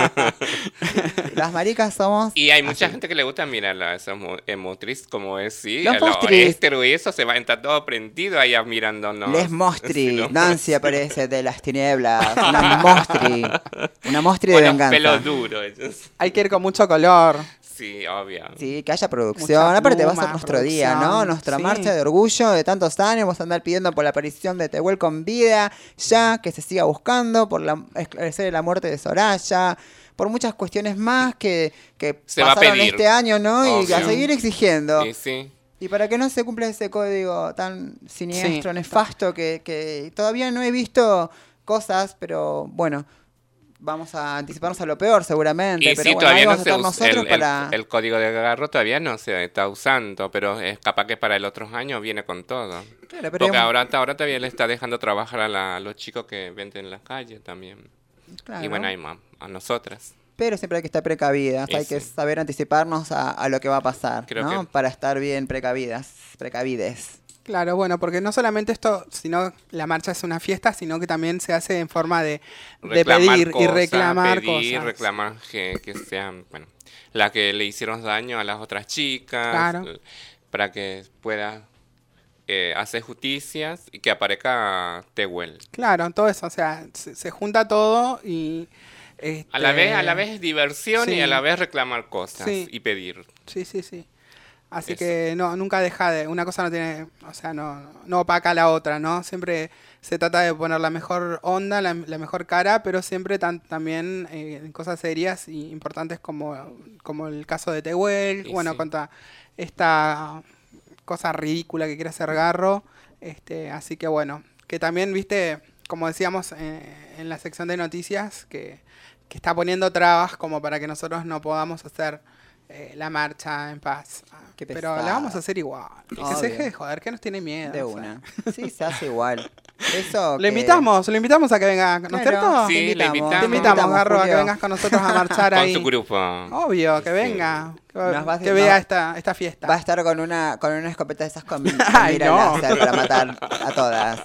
Las maricas somos... Y hay mucha gente que le gusta mirar a esos Mostris, como es, Los Mostris. Y eso se va a estar todo prendido ahí mirándonos. Les Mostris. Nancy aparece de las tinieblas. Una Mostri de venganza. Pelo duro. Hay que ir con mucho color. Sí, obvio. Sí, que haya producción. Mucha Aparte va a pluma, ser nuestro día, ¿no? producción. Nuestra Sí. marcha de orgullo de tantos años. Vamos a andar pidiendo por la aparición de Tehuel con vida, ya que se siga buscando, por esclarecer la muerte de Soraya, por muchas cuestiones más que Se va a pasaron pedir. este año, ¿no? Y Obvio. a seguir exigiendo. Y sí. Y para que no se cumpla ese código tan siniestro, nefasto, que todavía no he visto cosas, pero bueno, vamos a anticiparnos a lo peor seguramente. Y pero sí, bueno, todavía ahí no vamos a se estar usa nosotros para... el código de agarro todavía no se está usando, pero es capaz que para el otro año viene con todo. Claro, pero Porque hay un- ahora todavía le está dejando trabajar a los chicos que venden en la calle también. Claro. Y bueno, a nosotras. Pero siempre hay que estar precavidas, Y hay que sí. saber anticiparnos a lo que va a pasar, Creo ¿no? que- Para estar bien precavides. Claro, bueno, porque no solamente esto, sino la marcha es una fiesta, sino que también se hace en forma de pedir y reclamar cosas. Reclamar que sean, bueno, las que le hicieron daño a las otras chicas, Claro. para que pueda hacer justicias y que aparezca Tehuel. Claro, todo eso, o sea, se junta todo y... A la vez es diversión Sí. y a la vez reclamar cosas Sí. y pedir. Sí. Así Eso. que no, nunca deja de... Una cosa no tiene... O sea, no opaca la otra, ¿no? Siempre se trata de poner la mejor onda, la mejor cara, pero siempre también en cosas serias y importantes como el caso de Tehuel, Y bueno, sí. contra esta cosa ridícula que quiere hacer Garro. Así que bueno, que también, viste, como decíamos en la sección de noticias, que está poniendo trabas como para que nosotros no podamos hacer la marcha en paz. Qué Pero pesado. la vamos a hacer igual. Que Obvio. se deje de joder, que nos tiene miedo. De o sea. una. Sí, se hace igual. Eso Lo que- invitamos a que venga, ¿no es Claro, cierto? Sí, le invitamos. Te invitamos, Garro, a que Julio. vengas con nosotros a marchar Con ahí. su grupo. Obvio, que venga. Nos va a- Que vea nos- esta fiesta. Va a estar con una escopeta de esas con Ay, mira no. láser para matar a todas.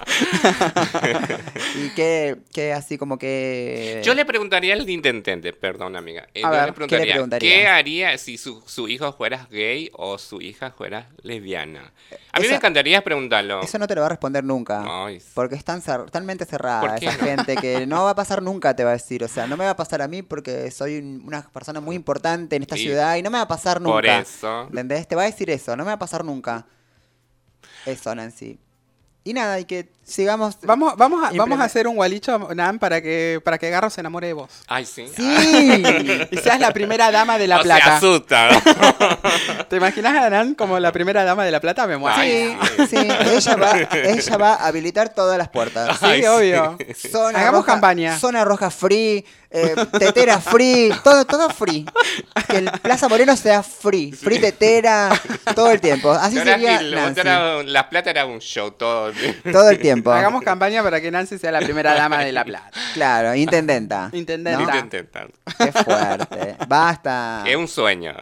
Y que así como que... Yo le preguntaría al intendente, perdón amiga, A yo ver, le ¿qué le preguntaría, preguntarías? ¿qué haría si su hijo fuera gay o su hija fuera lesbiana? A mí Esa- me encantaría preguntarlo. Eso no te lo va a responder nunca. Ay, Porque es tan mente cerrada ¿Por qué esa no? gente que no va a pasar nunca, te va a decir. O sea, no me va a pasar a mí porque soy una persona muy importante en esta Y ciudad y no me va a pasar nunca. por eso. ¿Entendés? Te va a decir eso, no me va a pasar nunca. Eso, Nancy. Y nada, y que sigamos... Vamos a hacer un gualicho, Nan, para que Garro se enamore de vos. Ay, sí. ¡Sí! Y seas la primera dama de La No se Plata. asusta. ¿Te imaginas a Nan como la primera dama de La Plata? Me muero. Sí, sí, ella va a habilitar todas las puertas. Sí, Ay, sí. obvio. Zona Hagamos roja, campaña. Zona roja free, tetera free, todo free. Que el Plaza Moreno sea free tetera, todo el tiempo. Así Ahora sería sí, Nancy. La Plata era un show todo. Todo el tiempo. Hagamos campaña para que Nancy sea la primera dama de La Plata. Claro, intendenta. Intendenta. ¿no? Intentar. Qué fuerte. Basta. Es un sueño.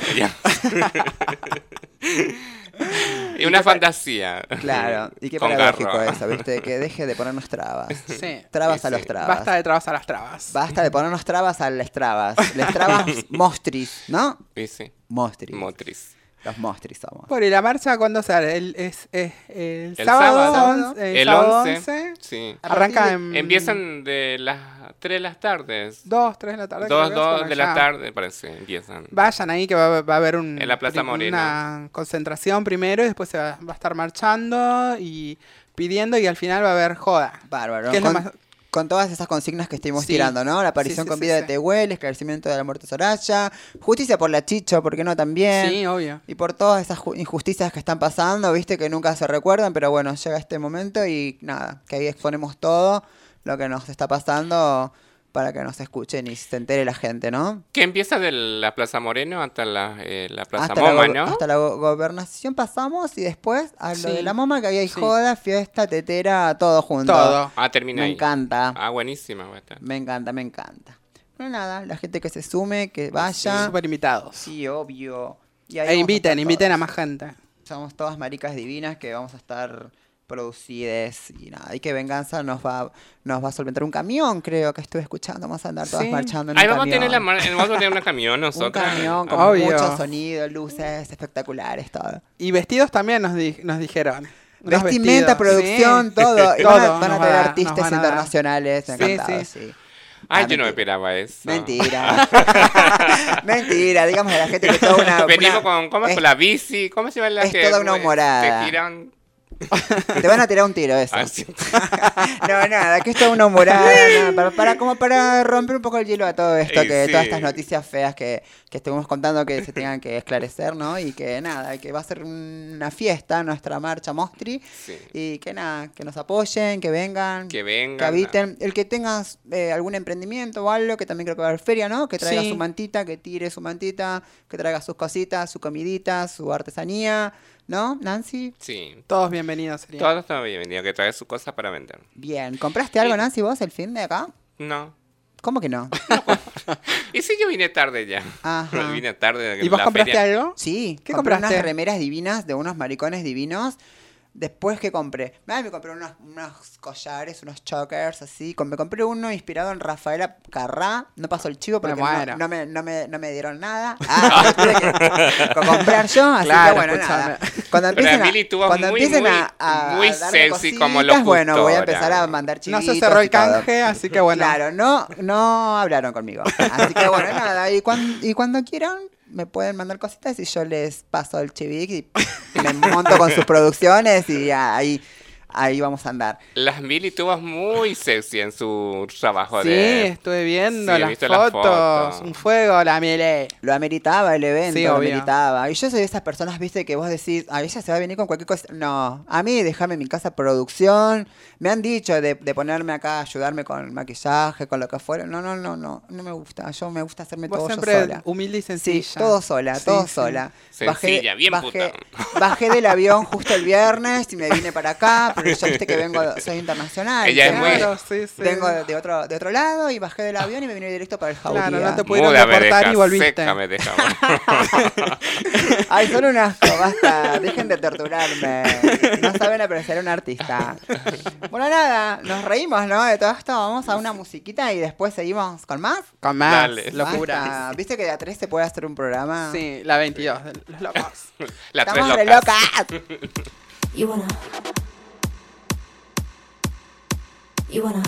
Y una fantasía. Claro, y qué Con paradójico Garro. eso, ¿viste? Que deje de ponernos trabas. Sí. Trabas Sí, a los sí. trabas. Basta de trabas a las trabas. Basta de ponernos trabas a las trabas. Las trabas mostris, ¿no? Sí, sí. Mostris. Motriz. Los mostris somos. Bueno, ¿y la marcha cuándo se hará? El El sábado, sábado. el El sábado 11. Sí. Arranca en... Empiezan de las 3 de las tardes. 2, 3 de la tarde. creo que es, 2 bueno, de la ya. tarde, parece. Empiezan. Vayan ahí que va a haber en la Plaza Moreno. una concentración primero y después se va a estar marchando y pidiendo y al final va a haber joda. Bárbaro. ¿Qué es lo Con, más- con todas esas consignas que estuvimos Sí. tirando, ¿no? La aparición Sí, con sí, vida sí, de sí. Tehuel, esclarecimiento de la muerte de Soraya, justicia por la Chicho, ¿por qué no también? Sí, obvio. Y por todas esas injusticias que están pasando, viste, que nunca se recuerdan, pero bueno, llega este momento y nada, que ahí exponemos todo lo que nos está pasando para que nos escuchen y se entere la gente, ¿no? Que empieza de la Plaza Moreno hasta la Plaza Hasta Moma, la, ¿no? hasta la gobernación pasamos y después a lo Sí. de la MoMA, que había ahí Sí. joda, fiesta, tetera, todo junto. Todo. Termina Me ahí. encanta. Buenísima va a estar. Me encanta, me encanta. Pero nada, la gente que se sume, que vaya. Súper invitados. Sí, obvio. Y E vamos a inviten estar a todos. más gente. Somos todas maricas divinas que vamos a estar producidas y nada. Y que Venganza nos va a solventar un camión, creo que estuve escuchando. Vamos a andar todas Sí. marchando en Ahí un vamos a camión. vamos a tener una camión Un nosotros. camión con Obvio. mucho sonido, luces espectaculares, todo. Y vestidos también nos dijeron. Unos Vestimenta, vestidos, producción, sí. todo. Y Todo van a nos traer va a dar, artistas nos van a dar. internacionales. Sí, Encantados, sí. sí. Ay, yo no me esperaba eso. Mentira. Mentira, digamos a la gente que toda una... Venimos con la bici, ¿cómo se llama la es toda una humorada. Te tiran... Te van a tirar un tiro eso. Ah, sí. No, nada, que esto es una humorada, para romper un poco el hielo a todo esto, que sí. todas estas noticias feas que estuvimos contando que se tengan que esclarecer, ¿no? Y que nada, que va a ser una fiesta, nuestra marcha Mostri, Sí. y que nada, que nos apoyen, que vengan, Que habiten. El que tenga algún emprendimiento o algo, que también creo que va a haber feria, ¿no? Que traiga Sí. su mantita, que tire su mantita, que traiga sus cositas, su comidita, su artesanía, ¿no, Nancy? Sí. Todos bienvenidos serían. Todos están bienvenidos, que trae sus cosas para vender. Bien, ¿compraste algo, Nancy, vos el fin de acá? No. ¿Cómo que no? Y sí, yo vine tarde ya. Ajá. Vine tarde de ¿Y vos la compraste feria. algo? Sí, ¿Qué compré compraste? unas remeras divinas de unos maricones divinos. Después que compré, me compré unos collares, unos chokers, así. Me compré uno inspirado en Rafaela Carrá. No pasó el chivo porque Me muero. no me dieron nada. Lo tuve que comprar yo, así Claro, que bueno, escúchame. nada. Cuando Pero empiecen, Emily tuvo cuando muy, empiecen muy, a darme sexy cositas, como locutora. bueno, voy a empezar a mandar No chivitos se cerró el y todo. canje, así que bueno. Claro, no hablaron conmigo. Así que bueno, nada. Y cuando quieran, me pueden mandar cositas y yo les paso el chivic y me monto con sus producciones y ahí vamos a andar. Las Mili tuvo muy sexy en su trabajo Sí, de... estuve viendo Sí, he las visto las fotos. fotos. Un fuego, la Mele. Lo ameritaba el evento, Sí, lo obvio. ameritaba. Y yo soy de esas personas, viste, que vos decís, a ella se va a venir con cualquier cosa. No, a mí déjame en mi casa producción. Me han dicho de ponerme acá, ayudarme con maquillaje, con lo que fuera. No me gusta. Yo me gusta hacerme Vos todo yo siempre sola. humilde y Sí, sencilla. todo sola, Sí, todo sí. sola. Sencilla, bien puta. Bajé del avión justo el viernes y me vine para acá, porque yo viste que soy internacional. Ella es muy- Claro, sí, sí. Vengo de otro lado y bajé del avión y me vine directo para el Jauría. Claro, no te pudieron Muda me deportar deja, y volviste. seca me deja. Ay, son un asco, basta. Dejen de torturarme. No saben apreciar a un artista. Bueno, nada, nos reímos, ¿no? De todo esto. Vamos a una musiquita y después seguimos con más. Con más Dale. locura. Basta. ¿Viste que de a 3 se puede hacer un programa? Sí, la 22, de los locos. La tres Estamos re locas. locas. You wanna You wanna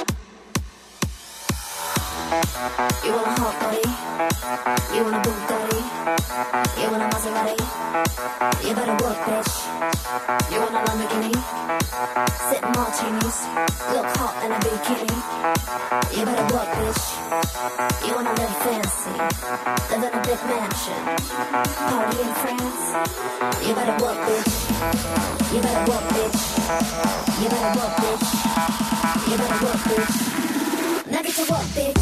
hot body? You wanna Bugatti? You wanna Maserati? You better work, bitch. You wanna Lamborghini? Sip martinis, look hot in a bikini. You better work, bitch. You wanna live fancy, live in a big mansion, party in France. You better work, bitch. You better work, bitch. You better work, bitch. You better work, bitch. Now get to work, bitch.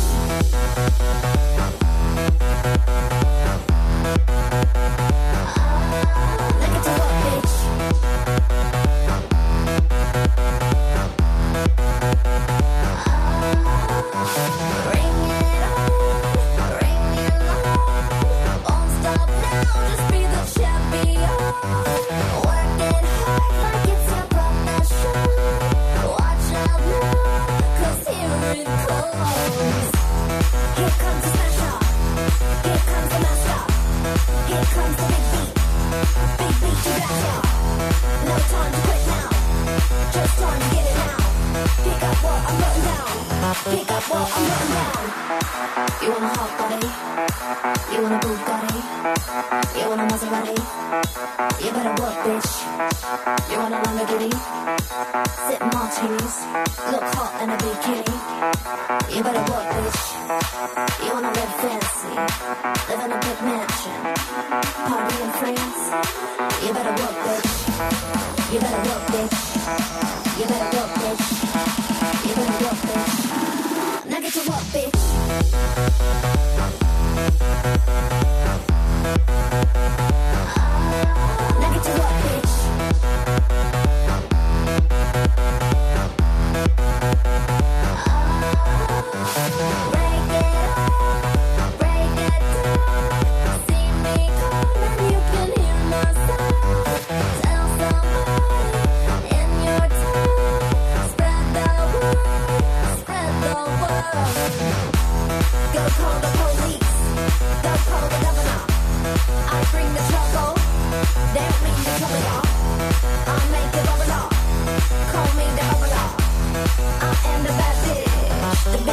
Now get to work, bitch. Bring it on, bring it on. Won't stop now, just be the champion. Work it hard like it's your profession. Watch out now, 'cause here it comes. Here comes the smash up. Here comes the master. Here comes the big beat. Big beat to dash up. No time to quit now. Just time to get it now. Pick up what I'm putting down. Pick up what I'm putting down. You want a hot body? You want a Bugatti? You want a Maserati? You better work, bitch. You want a Lamborghini? Sip martinis, look hot in a bikini. You better work, bitch. You wanna live fancy, live in a big mansion, party in France. You better work, bitch. You better work, bitch. You better work, bitch. You better work, bitch. Now get to work, bitch. Now get to work, bitch. Break it up, break it down. See me coming, you can hear my sound. Tell somebody in your town. Spread the word, spread the word. Go call the police, go call the governor. I bring the trouble, they bring the trouble, y'all. I make it bubble up, call me the bubble up. I am the bad bitch, the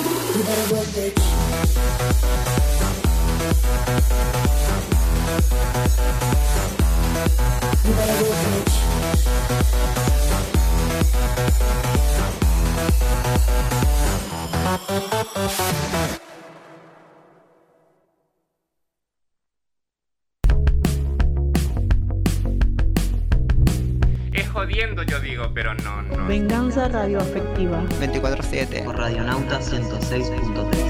You better work, bitch. You better work, bitch. Es jodiendo, yo digo, pero no. Venganza radioafectiva. 24/7. Por Radionauta 106.3.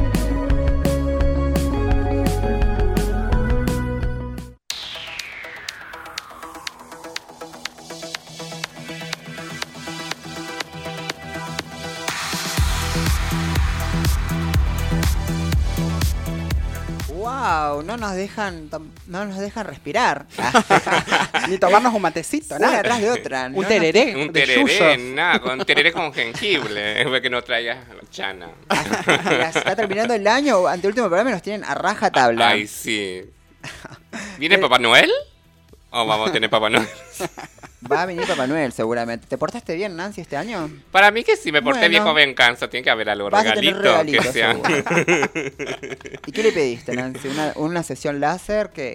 Wow, no nos dejan respirar. Ni tomarnos un matecito, Una nada. atrás de otra. Un tereré. Un de tereré, yuyos. nada, con tereré con jengibre. Es que no traigas chana. Ya se está terminando el año, anteúltimo programa y nos tienen a raja tabla. Ay, sí. ¿Viene Papá Noel? ¿O vamos a tener Papá Noel? Va a venir Papá Noel seguramente. ¿Te portaste bien, Nancy, este año? Para mí que sí, me porté Bueno. bien con venganza. Tiene que haber algo, Vas a tener regalito, que regalitos, sea. ¿Y qué le pediste, Nancy? ¿Una sesión láser? ¿Qué?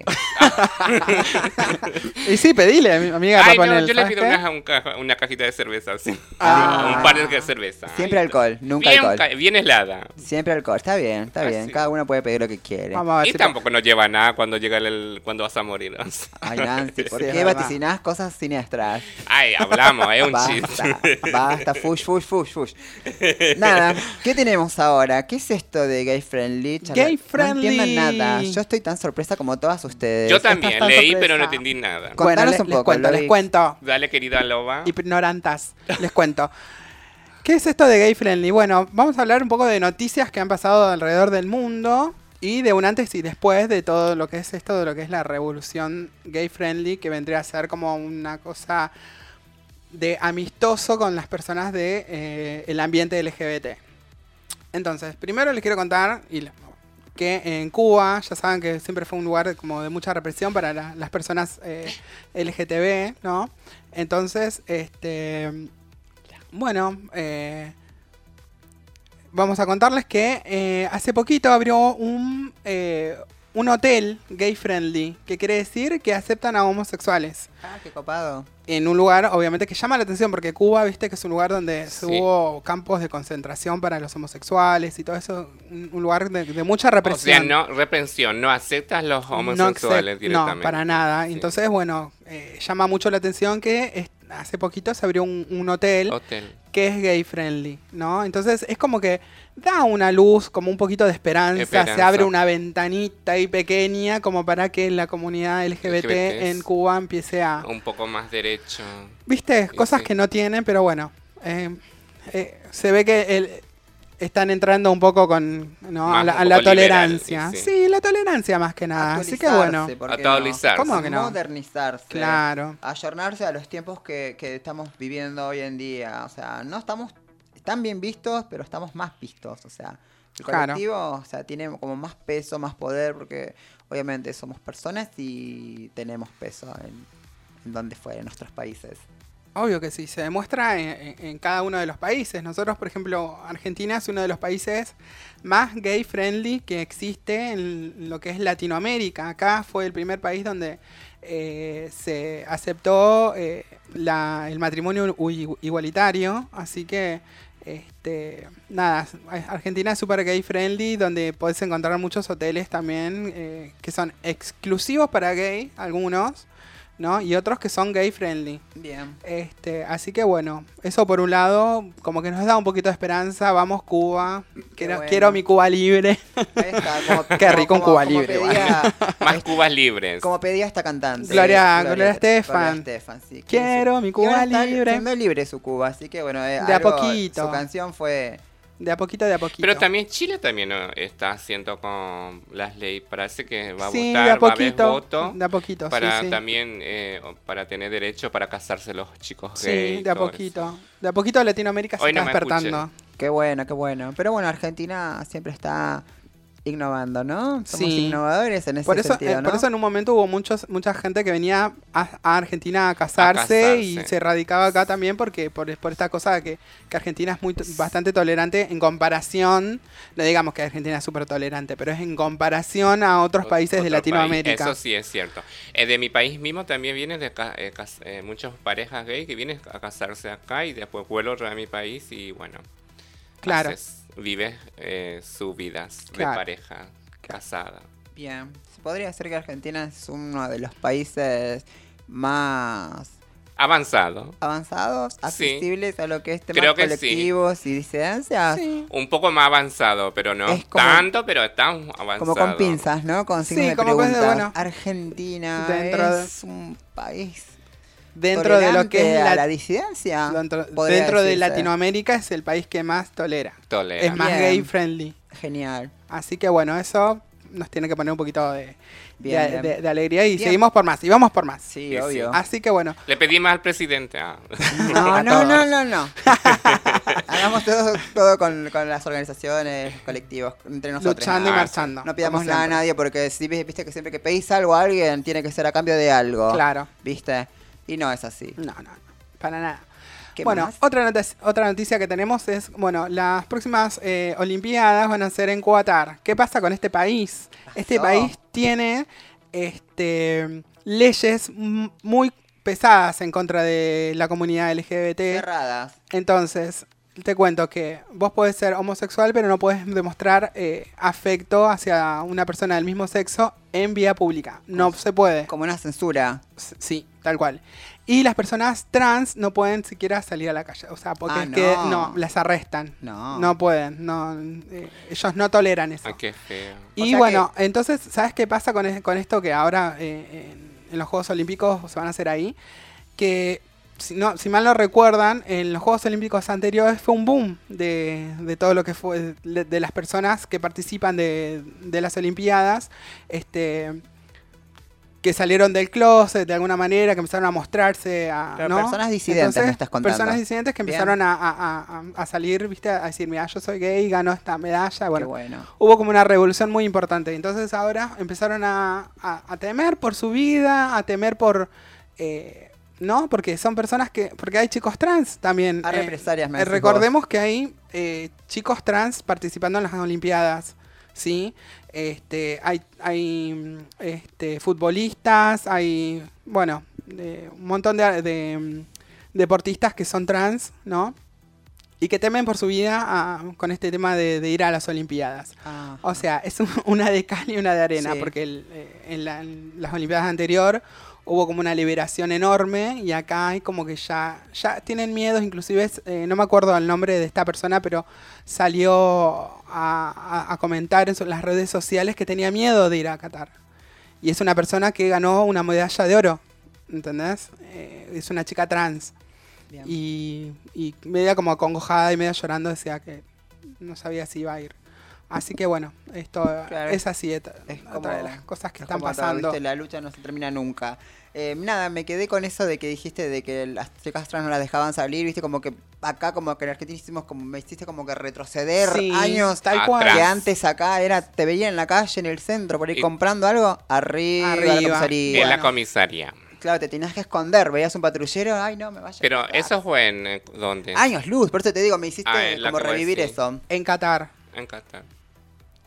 Y sí, pedile, amiga Ay, Papá no, Noel, yo le ¿sabes pido qué? una cajita de cerveza, sí. Ah. Un par de cerveza. Siempre alcohol, nunca bien, alcohol. Bien helada. Siempre alcohol. Está bien. sí. Cada uno puede pedir lo que quiere. Vamos a ver Y si tampoco nos lleva nada cuando llega cuando vas a morir. Ay, Nancy, ¿por Sí, es qué verdad. vaticinás cosas siniestras? Ay, hablamos, es un Basta, chiste. basta, fush. Nada, ¿qué tenemos ahora? ¿Qué es esto de gay friendly? Gay friendly. No entiendo nada. Yo estoy tan sorpresa como todas ustedes. Yo también Estás tan leí, sorpresa. pero no entendí nada. Contanos Bueno, un poco, les Loris. cuento. Dale, querida loba. Ignorantas, les cuento. ¿Qué es esto de gay friendly? Bueno, vamos a hablar un poco de noticias que han pasado alrededor del mundo y de un antes y después de todo lo que es esto, de lo que es la revolución gay friendly, que vendría a ser como una cosa de amistoso con las personas de el ambiente LGBT. Entonces, primero les quiero contar que en Cuba, ya saben que siempre fue un lugar como de mucha represión para las personas LGTB, ¿no? Entonces, bueno, vamos a contarles que hace poquito abrió un hotel gay friendly, que quiere decir que aceptan a homosexuales. Ah, qué copado. En un lugar, obviamente, que llama la atención, porque Cuba, viste, que es un lugar donde Sí. hubo campos de concentración para los homosexuales y todo eso, un lugar de mucha O sea, represión. no, represión, no aceptas los No homosexuales accept- directamente. No, para nada. Sí. Entonces, bueno, llama mucho la atención que hace poquito se abrió un hotel que es gay friendly, ¿no? Entonces es como que da una luz, como un poquito de esperanza, Esperanza. se abre una ventanita ahí pequeña como para que la comunidad LGBT LGBT en Cuba empiece a... Un poco más derecho. ¿Viste? Y Cosas sí. que no tienen, pero bueno, se ve que están entrando un poco con ¿no? Más a la, un a la poco liberal, tolerancia. y sí. Sí, la tolerancia más que nada. Así que bueno. Actualizarse, ¿por qué Actualizarse. ¿Cómo que no? Modernizarse. Claro. Ayornarse a los tiempos que estamos viviendo hoy en día. O sea, no estamos tan bien vistos, pero estamos más vistos. O sea, el Claro. colectivo o sea, tiene como más peso, más poder, porque obviamente somos personas y tenemos peso en donde fuera, en nuestros países. Obvio que sí, se demuestra en cada uno de los países. Nosotros, por ejemplo, Argentina es uno de los países más gay friendly que existe en lo que es Latinoamérica. Acá fue el primer país donde se aceptó el matrimonio igualitario, así que nada, Argentina es super gay friendly, donde podés encontrar muchos hoteles también que son exclusivos para gay, algunos, ¿no? Y otros que son gay friendly. Bien. Así que bueno, eso por un lado, como que nos da un poquito de esperanza. Vamos, Cuba. Quiero mi Cuba libre. Ahí está, Qué rico un Cuba libre. Más Cubas libres. Como pedía esta cantante. Gloria Estefan. Sí, Quiero mi Cuba libre. Siendo libre su Cuba, así que bueno, de a poquito. Su canción fue... De a poquito, de a poquito. Pero también Chile también está haciendo con las leyes. Parece que va a sí, votar, de a va a haber poquito, voto. De a poquito, para sí. también, para tener derecho para casarse los chicos sí, gays. Sí, de a poquito. Eso. De a poquito Latinoamérica se está despertando. Qué bueno, qué bueno. Pero bueno, Argentina siempre está innovando, ¿no? Somos innovadores en ese sentido, ¿no? Por eso en un momento hubo mucha gente que venía a Argentina a casarse y se radicaba acá también porque por esta cosa que Argentina es bastante tolerante en comparación, no digamos que Argentina es súper tolerante, pero es en comparación a otros países de Latinoamérica. Eso sí es cierto. De mi país mismo también vienen muchas parejas gay que vienen a casarse acá y después vuelven a mi país y bueno, claro. Vive sus vidas de pareja casada. Bien, se podría decir que Argentina es uno de los países más avanzados, accesibles a lo que es temas colectivos y disidencias. Sí. Un poco más avanzado, pero no tanto, pero está avanzado. Como con pinzas, ¿no? Con signos de preguntas. Bueno, Argentina es un país dentro de lo que es la disidencia. Dentro de Latinoamérica es el país que más tolera. Es más gay friendly. Genial. Así que bueno, eso nos tiene que poner un poquito de alegría y seguimos por más. Y vamos por más. Sí, obvio. Así que bueno. Le pedimos al presidente. No. Hagamos todo con las organizaciones, colectivos, entre nosotros. Luchando y marchando. No pidamos nada a nadie porque viste que siempre que pedís algo a alguien tiene que ser a cambio de algo. Claro. ¿Viste? Y no es así. No, para nada. Bueno, otra noticia que tenemos es, bueno, las próximas Olimpiadas van a ser en Qatar. ¿Qué pasa con este país? Este país tiene leyes muy pesadas en contra de la comunidad LGBT. Cerradas. Entonces, te cuento que vos podés ser homosexual, pero no podés demostrar afecto hacia una persona del mismo sexo en vía pública. No se puede. Como una censura. Sí, tal cual. Y las personas trans no pueden siquiera salir a la calle. O sea, porque que las arrestan. No pueden. Ellos no toleran eso. Qué feo. Y bueno, entonces, ¿sabes qué pasa con esto que ahora en los Juegos Olímpicos se van a hacer ahí? Que si mal no recuerdan, en los Juegos Olímpicos anteriores fue un boom de todo lo que fue de las personas que participan de las Olimpiadas, que salieron del closet de alguna manera, que empezaron a mostrarse, ¿no? Personas disidentes. Entonces, me estás contando. Personas disidentes que empezaron a salir, viste, a decir, mira, yo soy gay, ganó esta medalla. Bueno, hubo como una revolución muy importante. Entonces ahora empezaron a temer por su vida, a temer por ¿no? Porque son personas porque hay chicos trans también. A represalias, me recordemos que hay chicos trans participando en las Olimpiadas, ¿sí? Hay futbolistas, hay, bueno, un montón de deportistas que son trans, ¿no? Y que temen por su vida con este tema de ir a las Olimpiadas. O sea, es una de cal y una de arena, sí. Porque en las Olimpiadas anteriores hubo como una liberación enorme y acá hay como que ya tienen miedos, inclusive no me acuerdo el nombre de esta persona, pero salió a comentar en las redes sociales que tenía miedo de ir a Qatar. Y es una persona que ganó una medalla de oro, ¿entendés? Es una chica trans. Y media como acongojada y media llorando decía que no sabía si iba a ir. Así que bueno, esto es así, es otra de las cosas que están pasando. La lucha no se termina nunca. Nada, me quedé con eso de que dijiste de que las chicas trans no las dejaban salir, viste, como que acá como que en Argentina hicimos como, me hiciste como que retroceder años, tal cual, que antes acá te veía en la calle, en el centro, por ahí comprando algo, arriba. La comisaría. En la comisaría. Claro, te tenías que esconder, veías un patrullero, ay no, me vaya. Pero eso fue en ¿dónde? Años luz, por eso te digo, me hiciste como revivir eso. En Qatar. En Qatar.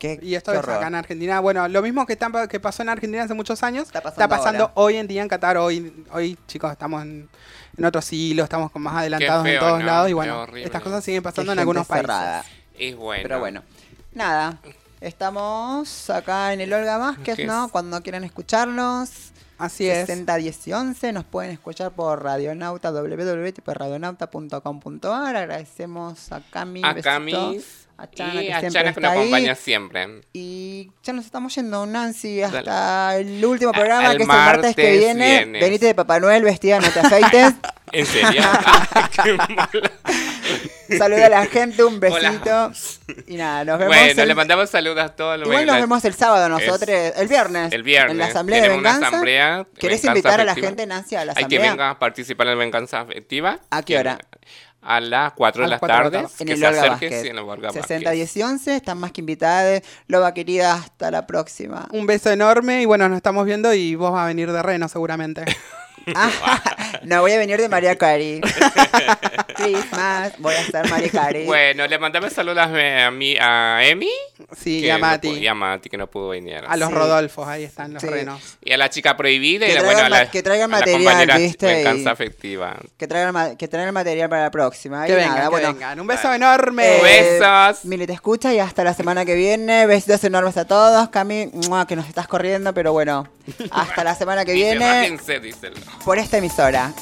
Y esto qué es horror. acá en Argentina. Bueno, lo mismo que pasó en Argentina hace muchos años, está pasando pasando ahora. hoy en día en Qatar. Hoy chicos, estamos en otro siglo, estamos más adelantados Qué en feo, todos ¿no? lados. Y Qué bueno, horrible. estas cosas siguen pasando Qué en algunos gente países. cerrada. Es bueno. Pero bueno, nada. Estamos acá en el Olga Vázquez, ¿Qué ¿no? es? Cuando quieran escucharnos. Así es. 60 10 y 11 nos pueden escuchar por Radionauta, www.radionauta.com.ar. Agradecemos a Cami, A besito, Cami a Chana, y que a siempre Chana que está nos ahí. acompaña siempre. Y ya nos estamos yendo, Nancy, hasta Dale. el último programa, Al que es el martes que martes viene. vienes. Venite de Papá Noel vestida, no te afeites. ¿En serio? Qué mala. Saluda a la gente, un besito. Hola. Y nada, nos vemos. Bueno, el- le mandamos saludos a todos los Igual nos vemos el sábado nosotros, el viernes. El viernes. En la asamblea de Tenemos una venganza. asamblea. ¿Querés Venganza invitar a la Afectiva. gente, Nancy, a la Hay que asamblea? venga a participar en la venganza afectiva. ¿A qué hora? A las 4 de la tarde. En Que el se Olga acerque, Vázquez. sí, en el Olga 60 Vázquez. 10 y 11, están más que invitadas. Loba querida, hasta la próxima. Un beso enorme y bueno, nos estamos viendo y vos vas a venir de Reno seguramente. No, voy a venir de María Cari. Christmas, voy a ser María Cari. Bueno, le mandamos saludos a Emi. Sí, que y a no Mati. pudo- y a Mati, que no pudo venir. A los Sí. Rodolfos, ahí están los Sí. renos. Y a la chica prohibida Que y traigan bueno, a la, que traigan a la material, compañera ¿viste? venganza Y- afectiva. Que traigan el material para la próxima. Que Y vengan, nada, que bueno. vengan. Un beso enorme. Besos. Mili te escucha y hasta la semana que viene. Besitos enormes a todos. Cami, ¡mua!, que nos estás corriendo, pero bueno. Hasta la semana que Dice, viene "Rájense", díselo. por esta emisora.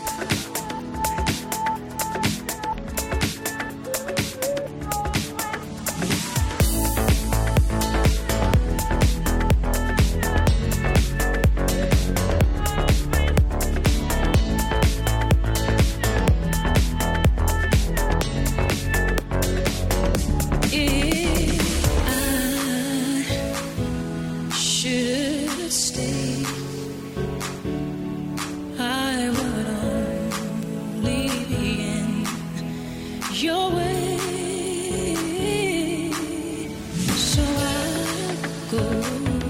Should stay, I would only be in your way. So I go